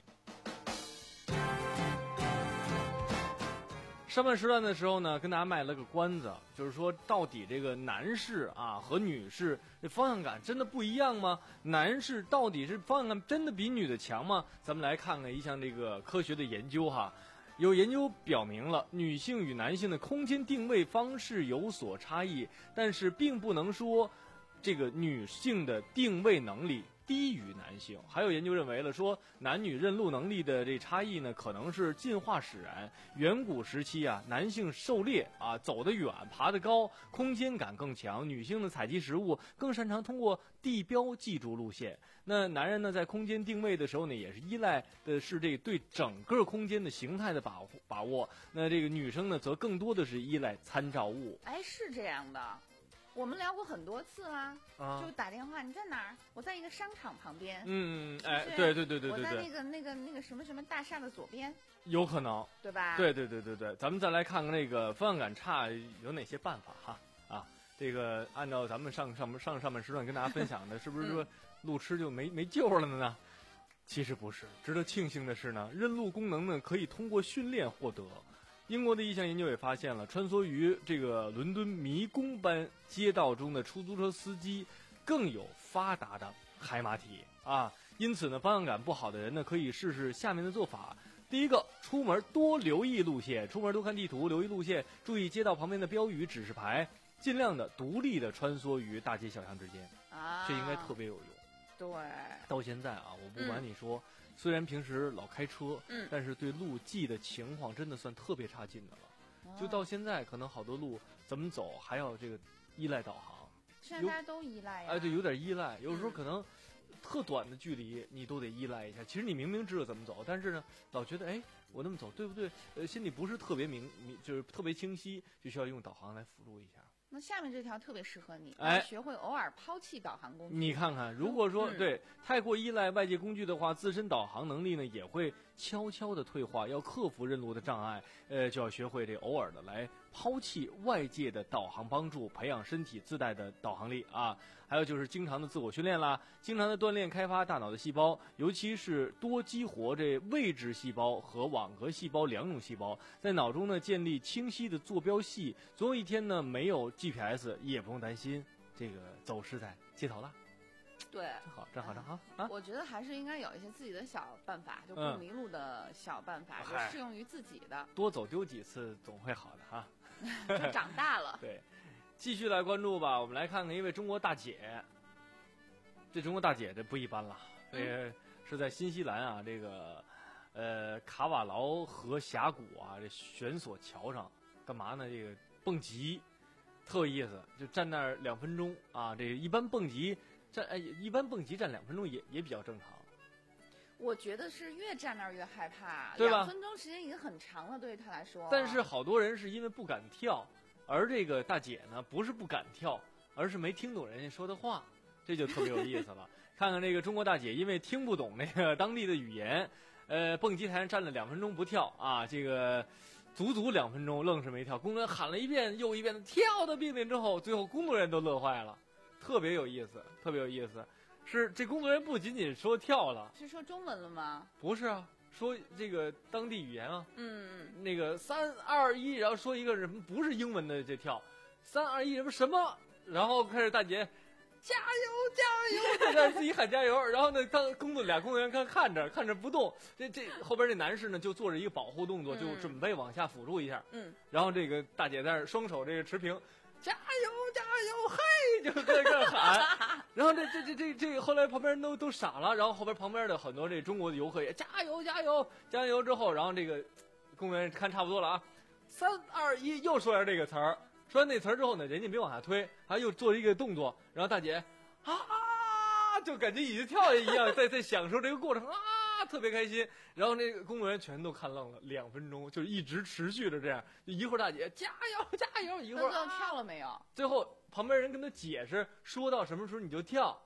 [SPEAKER 5] 上半时段的时候呢，跟大家卖了个关子，就是说到底这个男士啊和女士这方向感真的不一样吗？男士到底是方向感真的比女的强吗？咱们来看看一项这个科学的研究哈。有研究表明了，女性与男性的空间定位方式有所差异，但是并不能说这个女性的定位能力低于男性。还有研究认为了说，男女认路能力的这差异呢，可能是进化使然。远古时期啊，男性狩猎啊，走得远，爬得高，空间感更强；女性呢，采集食物更擅长通过地标记住路线。那男人呢，在空间定位的时候呢，也是依赖的是这个对整个空间的形态的把把握。那这个女生呢，则更多的是依赖参照物。
[SPEAKER 6] 哎，是这样的。我们聊过很多次啊，
[SPEAKER 5] 啊
[SPEAKER 6] 就打电话，你在哪儿？我在一个商场旁边。
[SPEAKER 5] 嗯，
[SPEAKER 6] 是是
[SPEAKER 5] 哎，对对对对对对，
[SPEAKER 6] 我在那个那个那个什么什么大厦的左边。
[SPEAKER 5] 有可能，
[SPEAKER 6] 对吧？
[SPEAKER 5] 对对对对对，咱们再来看看那个方向感差有哪些办法哈啊。这个按照咱们上上上上半时段跟大家分享的，是不是说路痴就没没救了呢？其实不是，值得庆幸的是呢，认路功能呢可以通过训练获得。英国的一项研究也发现了，穿梭于这个伦敦迷宫般街道中的出租车司机更有发达的海马体啊。因此呢，方向感不好的人呢，可以试试下面的做法。第一个，出门多留意路线，出门多看地图，留意路线，注意街道旁边的标语、指示牌，尽量的独立的穿梭于大街小巷之间，
[SPEAKER 6] 啊，
[SPEAKER 5] 这应该特别有用。
[SPEAKER 6] 对，
[SPEAKER 5] 到现在啊，我不管你说。嗯，虽然平时老开车，
[SPEAKER 6] 嗯，
[SPEAKER 5] 但是对路记的情况真的算特别差劲的了。哦，就到现在，可能好多路怎么走还要这个依赖导航。
[SPEAKER 6] 现在大家都依赖呀。
[SPEAKER 5] 哎，对，有点依赖。有时候可能特短的距离你都得依赖一下。其实你明明知道怎么走，但是呢，老觉得哎，我那么走对不对？呃，心里不是特别明，就是特别清晰，就需要用导航来辅助一下。
[SPEAKER 6] 那下面这条特别适合你，
[SPEAKER 5] 哎，
[SPEAKER 6] 学会偶尔抛弃导航工具。
[SPEAKER 5] 你看看，如果说、嗯、对太过依赖外界工具的话，自身导航能力呢也会悄悄的退化。要克服认路的障碍，呃，就要学会这偶尔的来抛弃外界的导航帮助，培养身体自带的导航力啊。还有就是经常的自我训练啦，经常的锻炼开发大脑的细胞，尤其是多激活这位置细胞和网格细胞两种细胞，在脑中呢建立清晰的坐标系，总有一天呢没有 G P S 也不用担心这个走失在街头了。
[SPEAKER 6] 对，
[SPEAKER 5] 真好，真好，真好啊！
[SPEAKER 6] 我觉得还是应该有一些自己的小办法，就不迷路的小办法，
[SPEAKER 5] 嗯、
[SPEAKER 6] 就适用于自己的。
[SPEAKER 5] 多走丢几次总会好的哈。
[SPEAKER 6] 就长大了。
[SPEAKER 5] 对，继续来关注吧。我们来看看一位中国大姐。这中国大姐这不一般了，这个是在新西兰啊，这个呃卡瓦劳河峡谷啊，这悬索桥上干嘛呢？这个蹦极，特有意思，就站那儿两分钟啊。这个一般蹦极站，哎，一般蹦极站两分钟也也比较正常。
[SPEAKER 6] 我觉得是越站那儿越害怕，
[SPEAKER 5] 对吧？
[SPEAKER 6] 两分钟时间已经很长了，对于他来说。
[SPEAKER 5] 但是好多人是因为不敢跳，而这个大姐呢，不是不敢跳，而是没听懂人家说的话。这就特别有意思了。看看这个中国大姐，因为听不懂那个当地的语言，呃，蹦极台上站了两分钟不跳啊，这个足足两分钟愣是没跳。工作人员喊了一遍又一遍的跳的命令之后，最后工作人员都乐坏了，特别有意思，特别有意思。是这工作人员不仅仅说跳了，
[SPEAKER 6] 是说中文了吗？
[SPEAKER 5] 不是啊，说这个当地语言啊，
[SPEAKER 6] 嗯，
[SPEAKER 5] 那个三二一，然后说一个什么不是英文的这跳，三二一什么什么，然后开始大姐。加油加油！在自己喊加油，然后呢，当工作俩工作人员看看着看着不动，这这后边这男士呢就做着一个保护动作，
[SPEAKER 6] 嗯、
[SPEAKER 5] 就准备往下辅助一下。
[SPEAKER 6] 嗯，
[SPEAKER 5] 然后这个大姐在那双手这个持平，加油加油，嘿，就在这喊。然后这这这这这后来旁边人都都傻了，然后后边旁边的很多这中国的游客也加油加油加油之后，然后这个工作人员看差不多了啊，三二一，又说下这个词儿。说完那词儿之后呢，人家没往下推，还又做了一个动作，然后大姐啊，就感觉已经跳下一样，在在享受这个过程啊，特别开心。然后那个工作人员全都看愣了，两分钟就一直持续着这样，就一会儿大姐加油加油，一会儿、
[SPEAKER 6] 啊、跳了没有？
[SPEAKER 5] 最后旁边人跟他解释，说到什么时候你就跳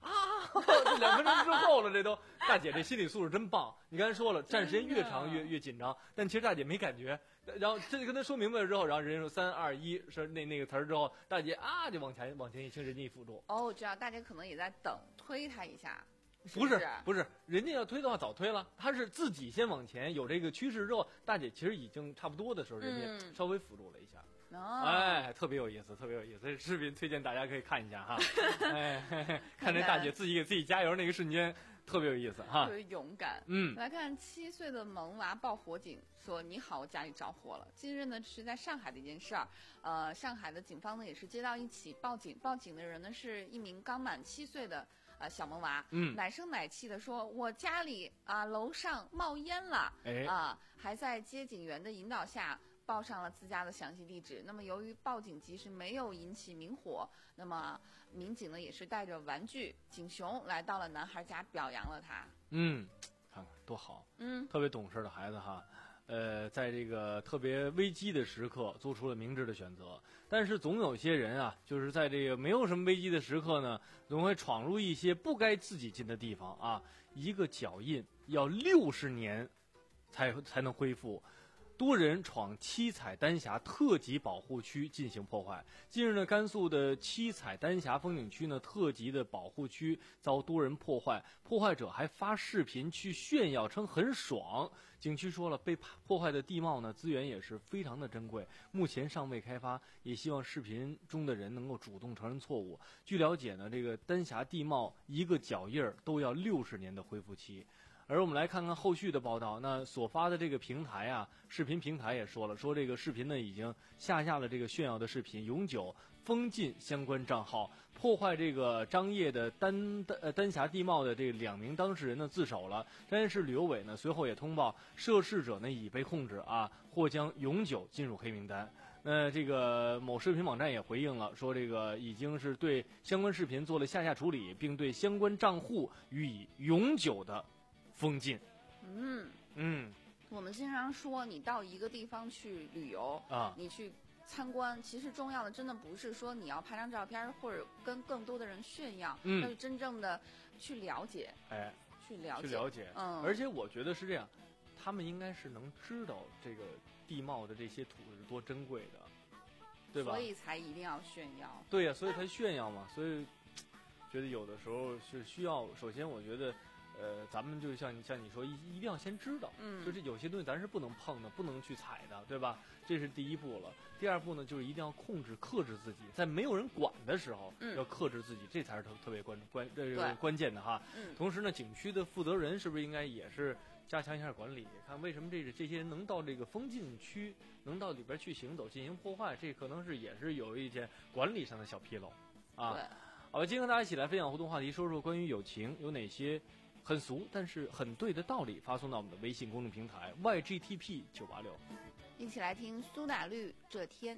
[SPEAKER 5] 啊，这两分钟之后了，这都大姐这心理素质真棒。你刚才说了，站时间越长越越紧张，但其实大姐没感觉。然后这跟她说明白了之后，然后人家说三二一是那那个词儿之后，大姐啊就往前往前一倾，人家一辅助。
[SPEAKER 6] 哦，我知道，大姐可能也在等推她一下。是
[SPEAKER 5] 不
[SPEAKER 6] 是
[SPEAKER 5] 是不是，人家要推的话早推了，他是自己先往前，有这个趋势之后，大姐其实已经差不多的时候，人家稍微辅助了一下。
[SPEAKER 6] 哦、
[SPEAKER 5] 哎，特别有意思，特别有意思。这视频推荐大家可以看一下哈。哎，嘿嘿看这大姐自己给自己加油那个瞬间，特别有意思哈。
[SPEAKER 6] 特别勇敢。
[SPEAKER 5] 嗯，
[SPEAKER 6] 来看七岁的萌娃报火警，说：“你好，我家里着火了。”近日呢是在上海的一件事儿，呃，上海的警方呢也是接到一起报警，报警的人呢是一名刚满七岁的呃小萌娃，
[SPEAKER 5] 嗯，
[SPEAKER 6] 奶声奶气的说：“我家里啊楼上冒烟了。”
[SPEAKER 5] 哎
[SPEAKER 6] 啊，还在接警员的引导下。报上了自家的详细地址。那么由于报警及时没有引起明火，那么民警呢也是带着玩具警熊来到了男孩家，表扬了他。
[SPEAKER 5] 嗯，看看多好，
[SPEAKER 6] 嗯，
[SPEAKER 5] 特别懂事的孩子哈。呃，在这个特别危机的时刻，做出了明智的选择。但是总有些人啊，就是在这个没有什么危机的时刻呢，总会闯入一些不该自己进的地方啊。一个脚印要六十年才才能恢复。多人闯七彩丹霞特级保护区进行破坏。近日呢，甘肃的七彩丹霞风景区呢特级的保护区遭多人破坏，破坏者还发视频去炫耀，称很爽。景区说了，被破坏的地貌呢资源也是非常的珍贵，目前尚未开发，也希望视频中的人能够主动承认错误。据了解呢，这个丹霞地貌一个脚印儿都要六十年的恢复期。而我们来看看后续的报道，那所发的这个平台啊，视频平台也说了，说这个视频呢已经下架了这个炫耀的视频，永久封禁相关账号。破坏这个张掖的丹呃丹霞地貌的这两名当事人呢自首了。张掖市旅游委呢随后也通报，涉事者呢已被控制啊，或将永久进入黑名单。那这个某视频网站也回应了，说这个已经是对相关视频做了下架处理，并对相关账户予以永久的封禁。
[SPEAKER 6] 嗯
[SPEAKER 5] 嗯，
[SPEAKER 6] 我们经常说，你到一个地方去旅游
[SPEAKER 5] 啊，
[SPEAKER 6] 你去参观，其实重要的真的不是说你要拍张照片或者跟更多的人炫耀，
[SPEAKER 5] 嗯，
[SPEAKER 6] 但是真正的去了解，
[SPEAKER 5] 哎，
[SPEAKER 6] 去了解，
[SPEAKER 5] 去了解，
[SPEAKER 6] 嗯，
[SPEAKER 5] 而且我觉得是这样，他们应该是能知道这个地貌的这些土是多珍贵的，对吧？
[SPEAKER 6] 所以才一定要炫耀。
[SPEAKER 5] 对呀、啊，所以才炫耀嘛，所以觉得有的时候是需要，首先我觉得。呃，咱们就像像你说，一一定要先知道，
[SPEAKER 6] 嗯，
[SPEAKER 5] 就是有些东西咱是不能碰的，不能去踩的，对吧？这是第一步了。第二步呢，就是一定要控制、克制自己，在没有人管的时候，
[SPEAKER 6] 嗯，
[SPEAKER 5] 要克制自己，这才是特特别关关这个关键的哈。
[SPEAKER 6] 嗯，
[SPEAKER 5] 同时呢，景区的负责人是不是应该也是加强一下管理？看为什么这这些人能到这个封禁区，能到里边去行走进行破坏，这可能是也是有一些管理上的小纰漏啊。
[SPEAKER 6] 对，
[SPEAKER 5] 好了，今天跟大家一起来分享互动话题，说说关于友情有哪些很俗但是很对的道理，发送到我们的微信公众平台 Y G T P 九八六。
[SPEAKER 6] 一起来听苏打绿这天。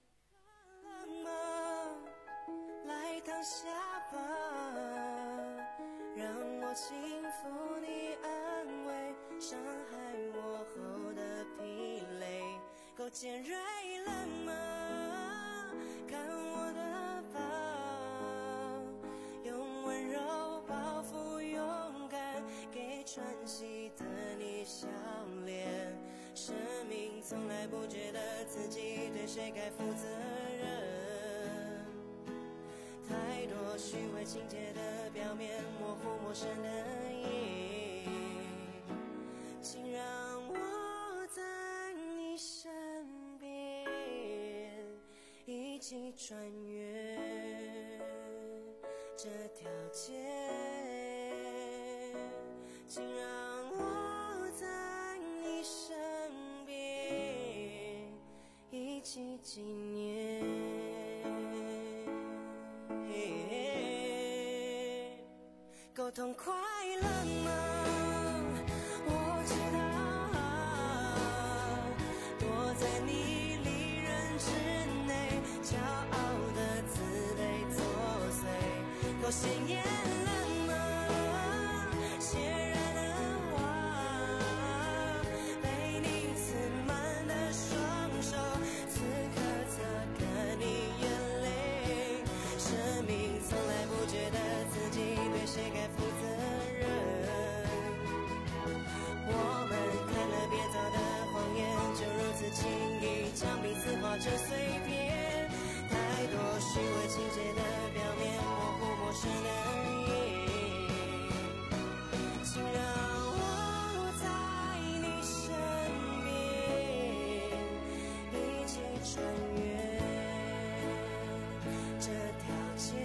[SPEAKER 4] 来躺下吧，让我轻抚你安慰，伤害我后的疲累，够尖锐了吗？看我的抱，用温柔包覆勇敢给喘息的你笑脸。生命从来不觉得自己对谁该负责任，太多虚伪情节的表面，模糊陌生的意义，请让我在你身边，一起穿越这条街，请让我在你身边，一起纪念。够痛快了吗？我知道，躲在你离人之内，骄傲的自卑作祟，够鲜艳了吗？血染的花，被你刺满的双手，此刻擦干你眼泪。生命从来不觉得自己被着碎片，太多虚伪情节的表面，模糊陌生的眼，请让我在你身边，一起穿越这条街，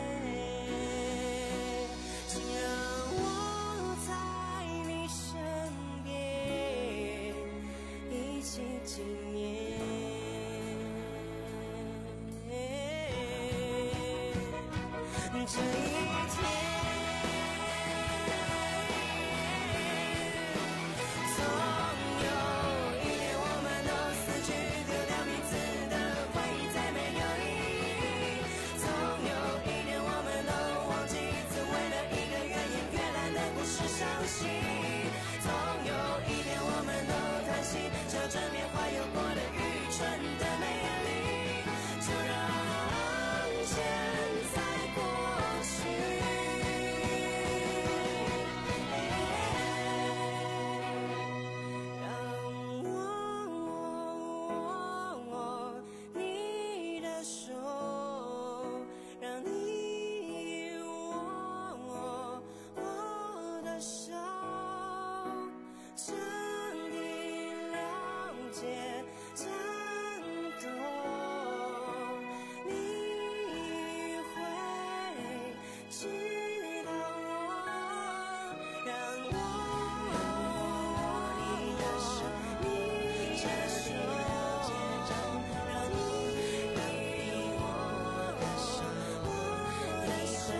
[SPEAKER 4] 请让我在你身边，一起纪念这一天。总有一天我们都死去，丢掉彼此的回忆，再没有意义。总有一天我们都忘记，只为了一个越演越烂的故事伤心。总有一天我们都叹息，这正缅怀有过的愚蠢的美丽，就让现在过去。让我握你的手，让你握我的手，真的了解，真懂，你会知道我，让我握你的手，你的手，让你握我的手，我的手，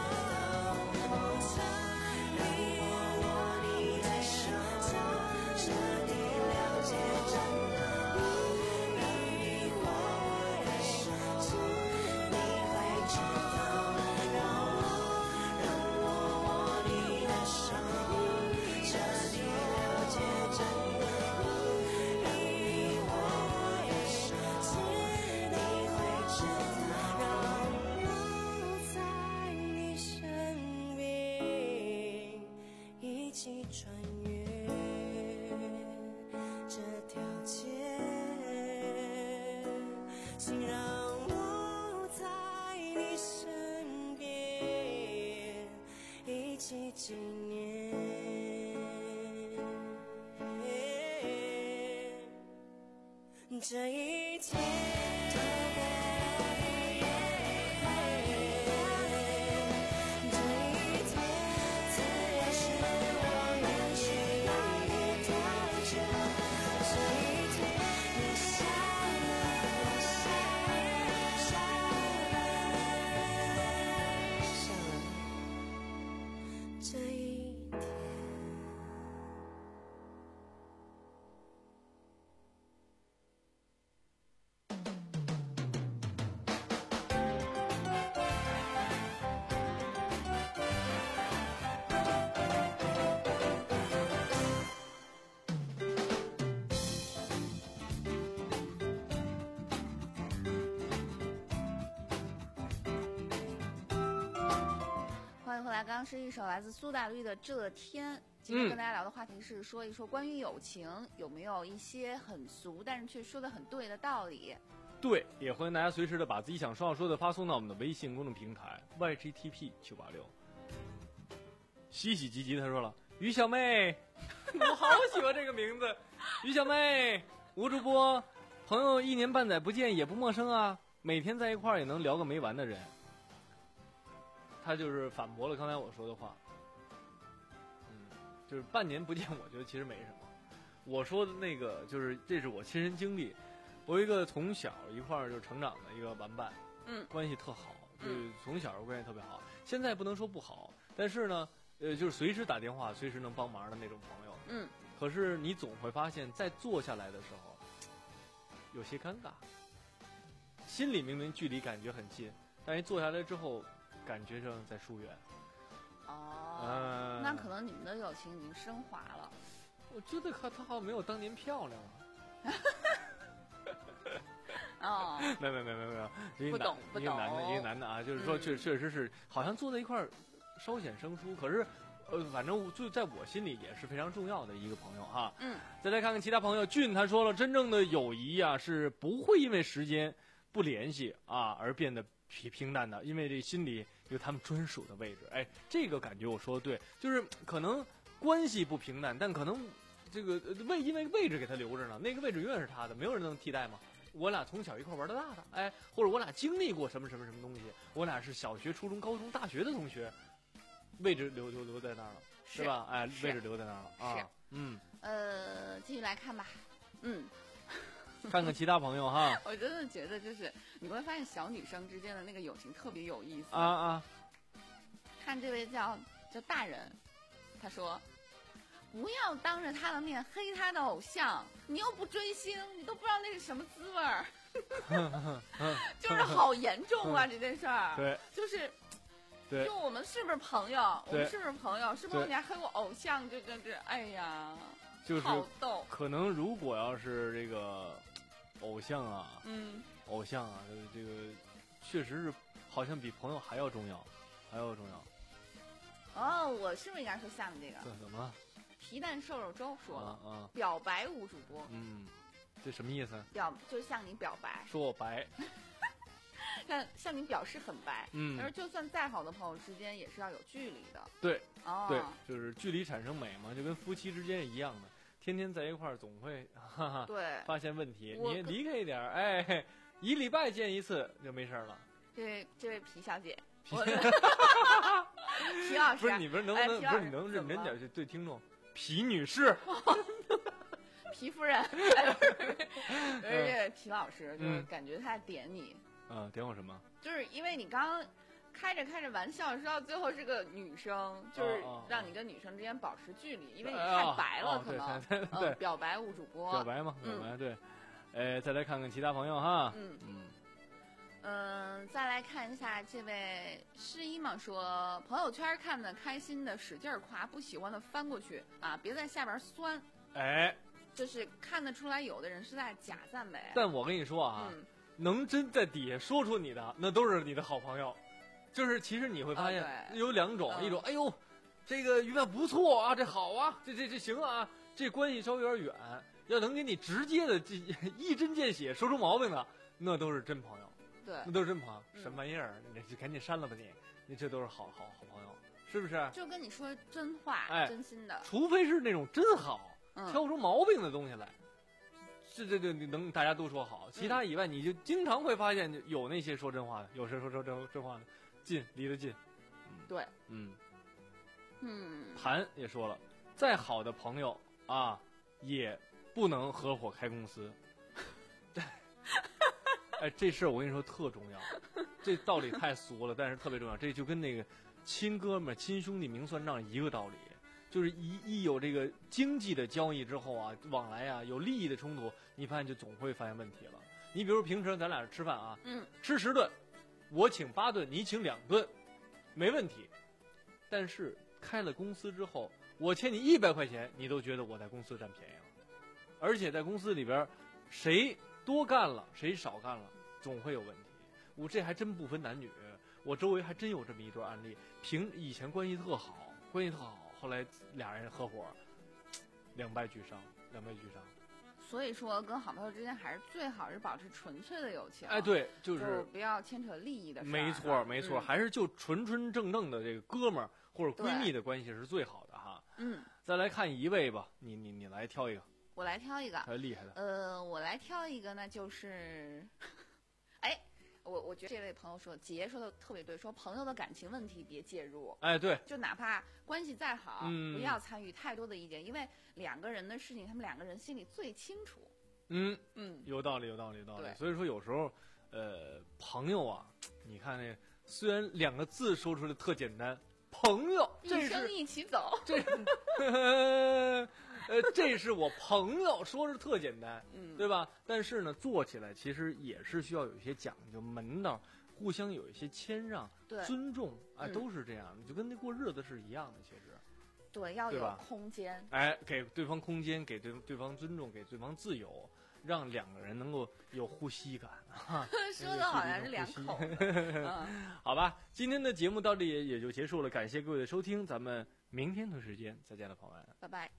[SPEAKER 4] 真的握你的手，彻底了解，真的你握我的手，你会知道，让我让我握你的手，彻底了解，真的你握我的手，你会知道，让我在你身边，一起穿越这条街，请让我在你身边，一起纪念这一天。这一天，自由是我远去的代价。这一天，你下来，下来，下来，下来。这一天。
[SPEAKER 6] 欢迎回来，刚刚是一首来自苏打绿的《这天》。今天跟大家聊的话题是说一说关于友情有没有一些很俗但是却说的很对的道理。
[SPEAKER 5] 对，也欢迎大家随时的把自己想说要说的发送到我们的微信公众平台 Y G T P 九八六。喜喜积极他说了，于小妹，我好喜欢这个名字，于小妹，吴主播，朋友一年半载不见也不陌生啊，每天在一块儿也能聊个没完的人。他就是反驳了刚才我说的话，嗯，就是半年不见，我觉得其实没什么。我说的那个就是这是我亲身经历，我有一个从小一块儿就成长的一个玩伴，
[SPEAKER 6] 嗯，
[SPEAKER 5] 关系特好，就是从小关系特别好。现在不能说不好，但是呢，呃，就是随时打电话，随时能帮忙的那种朋友，
[SPEAKER 6] 嗯。
[SPEAKER 5] 可是你总会发现，在坐下来的时候，有些尴尬，心里明明距离感觉很近，但一坐下来之后。感觉上在疏远。
[SPEAKER 6] 哦、
[SPEAKER 5] 呃，
[SPEAKER 6] 那可能你们的友情已经升华了。
[SPEAKER 5] 我觉得他他好像没有当年漂亮啊。
[SPEAKER 6] 哦，
[SPEAKER 5] 没有没有没有没有，一
[SPEAKER 6] 个男
[SPEAKER 5] 一个男的一个男的啊，就是说确确实是好像坐在一块儿稍显生疏，可是呃，反正就在我心里也是非常重要的一个朋友哈。
[SPEAKER 6] 嗯，
[SPEAKER 5] 再来看看其他朋友，俊他说了，真正的友谊啊是不会因为时间不联系啊而变得平平淡的，因为这心里有他们专属的位置。哎，这个感觉我说的对，就是可能关系不平淡，但可能这个位因为位置给他留着呢，那个位置永远是他的，没有人能替代嘛。我俩从小一块玩到大的，哎，或者我俩经历过什么什么什么东西，我俩是小学、初中、高中、大学的同学。位置留留留在那儿了，是, 是吧？哎，位置留在那儿了啊。
[SPEAKER 6] 是，
[SPEAKER 5] 嗯。
[SPEAKER 6] 呃，继续来看吧，嗯。
[SPEAKER 5] 看看其他朋友哈。
[SPEAKER 6] 我真的觉得就是你会发现小女生之间的那个友情特别有意思
[SPEAKER 5] 啊啊。
[SPEAKER 6] 看这位叫叫大人，他说。不要当着他的面黑他的偶像，你又不追星，你都不知道那是什么滋味儿，就是好严重啊这件事儿。
[SPEAKER 5] 对，
[SPEAKER 6] 就是，
[SPEAKER 5] 对，
[SPEAKER 6] 就我们是不是朋友？我们是不是朋友？是不是你还黑我偶像？这这这，哎呀，
[SPEAKER 5] 就是
[SPEAKER 6] 好逗。
[SPEAKER 5] 可能如果要是这个偶像啊，
[SPEAKER 6] 嗯，
[SPEAKER 5] 偶像啊，这个确实是好像比朋友还要重要，还要重要。
[SPEAKER 6] 哦，我是不是应该说下面这个？
[SPEAKER 5] 怎么？
[SPEAKER 6] 皮蛋瘦肉粥说了，
[SPEAKER 5] 啊啊、
[SPEAKER 6] 表白吴主播，
[SPEAKER 5] 嗯，这什么意思？
[SPEAKER 6] 表就是向你表白，
[SPEAKER 5] 说我白，
[SPEAKER 6] 向向你表示很白，
[SPEAKER 5] 嗯，
[SPEAKER 6] 但是就算再好的朋友之间也是要有距离的，
[SPEAKER 5] 对，
[SPEAKER 6] 哦，
[SPEAKER 5] 对，就是距离产生美嘛，就跟夫妻之间是一样的，天天在一块儿总会哈哈
[SPEAKER 6] 对
[SPEAKER 5] 发现问题，你离开一点，哎，一礼拜见一次就没事了。
[SPEAKER 6] 这位这位皮小姐，
[SPEAKER 5] 皮
[SPEAKER 6] 皮老师，
[SPEAKER 5] 不是你不是能不能、
[SPEAKER 6] 哎、
[SPEAKER 5] 不是你能认真点对听众。皮女士，
[SPEAKER 6] 皮夫人，哎，不是这个皮老师，就是感觉他在点你。
[SPEAKER 5] 嗯，点我什么？
[SPEAKER 6] 就是因为你刚刚开着开着玩笑，说到最后是个女生，就是让你跟女生之间保持距离，因为你太白了，可能。
[SPEAKER 5] 对对对，
[SPEAKER 6] 表白吴主播。
[SPEAKER 5] 表白嘛，表白对。呃，再来看看其他朋友哈。
[SPEAKER 6] 嗯嗯。嗯，再来看一下这位诗一嘛，说朋友圈看的开心的使劲夸，不喜欢的翻过去啊，别在下边酸。
[SPEAKER 5] 哎，
[SPEAKER 6] 就是看得出来，有的人是在假赞美。
[SPEAKER 5] 但我跟你说啊，
[SPEAKER 6] 嗯、
[SPEAKER 5] 能真在底下说出你的，那都是你的好朋友。就是其实你会发现、
[SPEAKER 6] 啊、
[SPEAKER 5] 有两种，
[SPEAKER 6] 嗯、
[SPEAKER 5] 一种哎呦，这个鱼饭不错啊，这好啊，这这这行啊，这关系稍微有点远，要能给你直接的一针见血说出毛病的，那都是真朋友。
[SPEAKER 6] 对，
[SPEAKER 5] 那都是真朋友，
[SPEAKER 6] 嗯、
[SPEAKER 5] 什么玩意儿？你就赶紧删了吧你，你这都是好好好朋友，是不是？
[SPEAKER 6] 就跟你说真话，
[SPEAKER 5] 哎，
[SPEAKER 6] 真心的。
[SPEAKER 5] 除非是那种真好，
[SPEAKER 6] 嗯、
[SPEAKER 5] 挑出毛病的东西来，这这这能大家都说好，其他以外你就经常会发现有那些说真话的，有谁说说真真话的，近离得近。
[SPEAKER 6] 嗯、对，
[SPEAKER 5] 嗯
[SPEAKER 6] 嗯，
[SPEAKER 5] 谭也说了，再好的朋友啊，也不能合伙开公司。哎，这事儿我跟你说特重要，这道理太俗了，但是特别重要。这就跟那个亲哥们儿、亲兄弟明算账一个道理，就是一一有这个经济的交易之后啊，往来啊，有利益的冲突，你发现就总会发现问题了。你比如平时咱俩吃饭啊，
[SPEAKER 6] 嗯，
[SPEAKER 5] 吃十顿，我请八顿，你请两顿，没问题。但是开了公司之后，我欠你一百块钱，你都觉得我在公司占便宜了，而且在公司里边，谁多干了，谁少干了，总会有问题。我这还真不分男女，我周围还真有这么一段案例。平以前关系特好，关系特好，后来俩人合伙，两败俱伤，两败俱伤。
[SPEAKER 6] 所以说，跟好朋友之间还是最好是保持纯粹的友情。
[SPEAKER 5] 哎，对，就
[SPEAKER 6] 是就不要牵扯利益的事。
[SPEAKER 5] 没错，没错，
[SPEAKER 6] 嗯、
[SPEAKER 5] 还是就纯纯正正的这个哥们儿或者闺蜜的关系是最好的哈。
[SPEAKER 6] 嗯，
[SPEAKER 5] 再来看一位吧，你你你来挑一个。
[SPEAKER 6] 我来挑一个，
[SPEAKER 5] 还厉害的。
[SPEAKER 6] 呃，我来挑一个呢，就是，哎，我我觉得这位朋友说，姐说的特别对，说朋友的感情问题别介入。
[SPEAKER 5] 哎，对，
[SPEAKER 6] 就哪怕关系再好，
[SPEAKER 5] 嗯、
[SPEAKER 6] 不要参与太多的意见，因为两个人的事情，他们两个人心里最清楚。
[SPEAKER 5] 嗯
[SPEAKER 6] 嗯，
[SPEAKER 5] 有道理，有道理，有道理。
[SPEAKER 6] 对，
[SPEAKER 5] 所以说有时候，呃，朋友啊，你看那虽然两个字说出来特简单，朋友，
[SPEAKER 6] 一生一起走，
[SPEAKER 5] 这呃，这是我朋友，说是特简单，
[SPEAKER 6] 嗯，
[SPEAKER 5] 对吧？但是呢，做起来其实也是需要有一些讲究门道，互相有一些谦让、
[SPEAKER 6] 对
[SPEAKER 5] 尊重，哎，
[SPEAKER 6] 嗯、
[SPEAKER 5] 都是这样的，就跟那过日子是一样的，其实。
[SPEAKER 6] 对，要有空间。
[SPEAKER 5] 哎，给对方空间，给对对方尊重，给对方自由，让两个人能够有呼吸感。
[SPEAKER 6] 说的好像是两口子。
[SPEAKER 5] 好吧，今天的节目到这里也也就结束了，感谢各位的收听，咱们明天同时间再见了，朋友们，
[SPEAKER 6] 拜拜。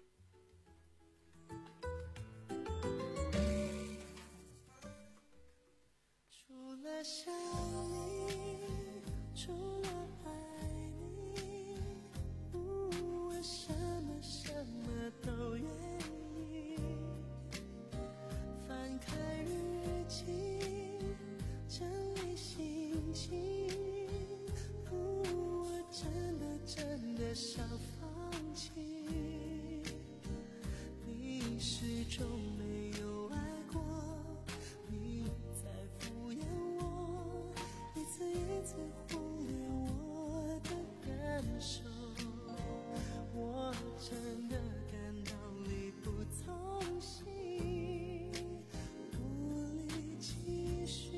[SPEAKER 4] 除了想你，除了爱你，我什么什么都愿意。翻开日记，整理心情，我真的真的想放弃。你始终没有爱过，你在敷衍我，一次一次忽略我的感受，我真的感到力不从心，无力继续。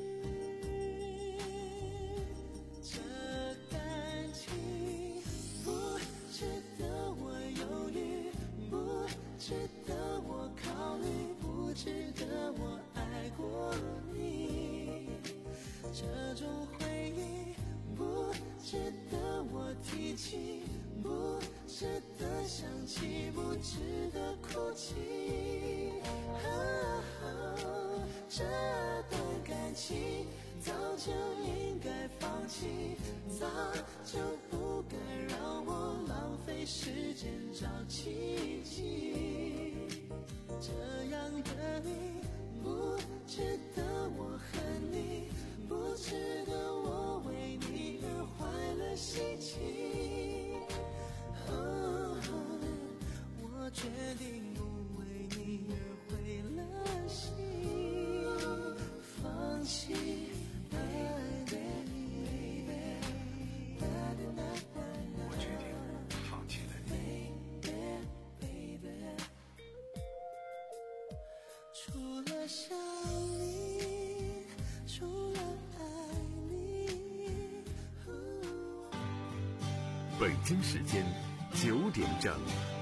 [SPEAKER 4] 这感情不值得我犹豫，不值得我考虑，不值得我爱过你。这种回忆不值得我提起，不值得想起，不值得哭泣。啊啊、这段感情早就应该放弃，早就不该让我浪费时间找奇迹。这样的你不值得我恨你，不值得我为你而坏了心情。哦，我决定不为你而毁了心，放弃爱你。
[SPEAKER 11] 我决定放弃了你。
[SPEAKER 4] 除了想你，除了爱你。
[SPEAKER 1] 北京时间九点整。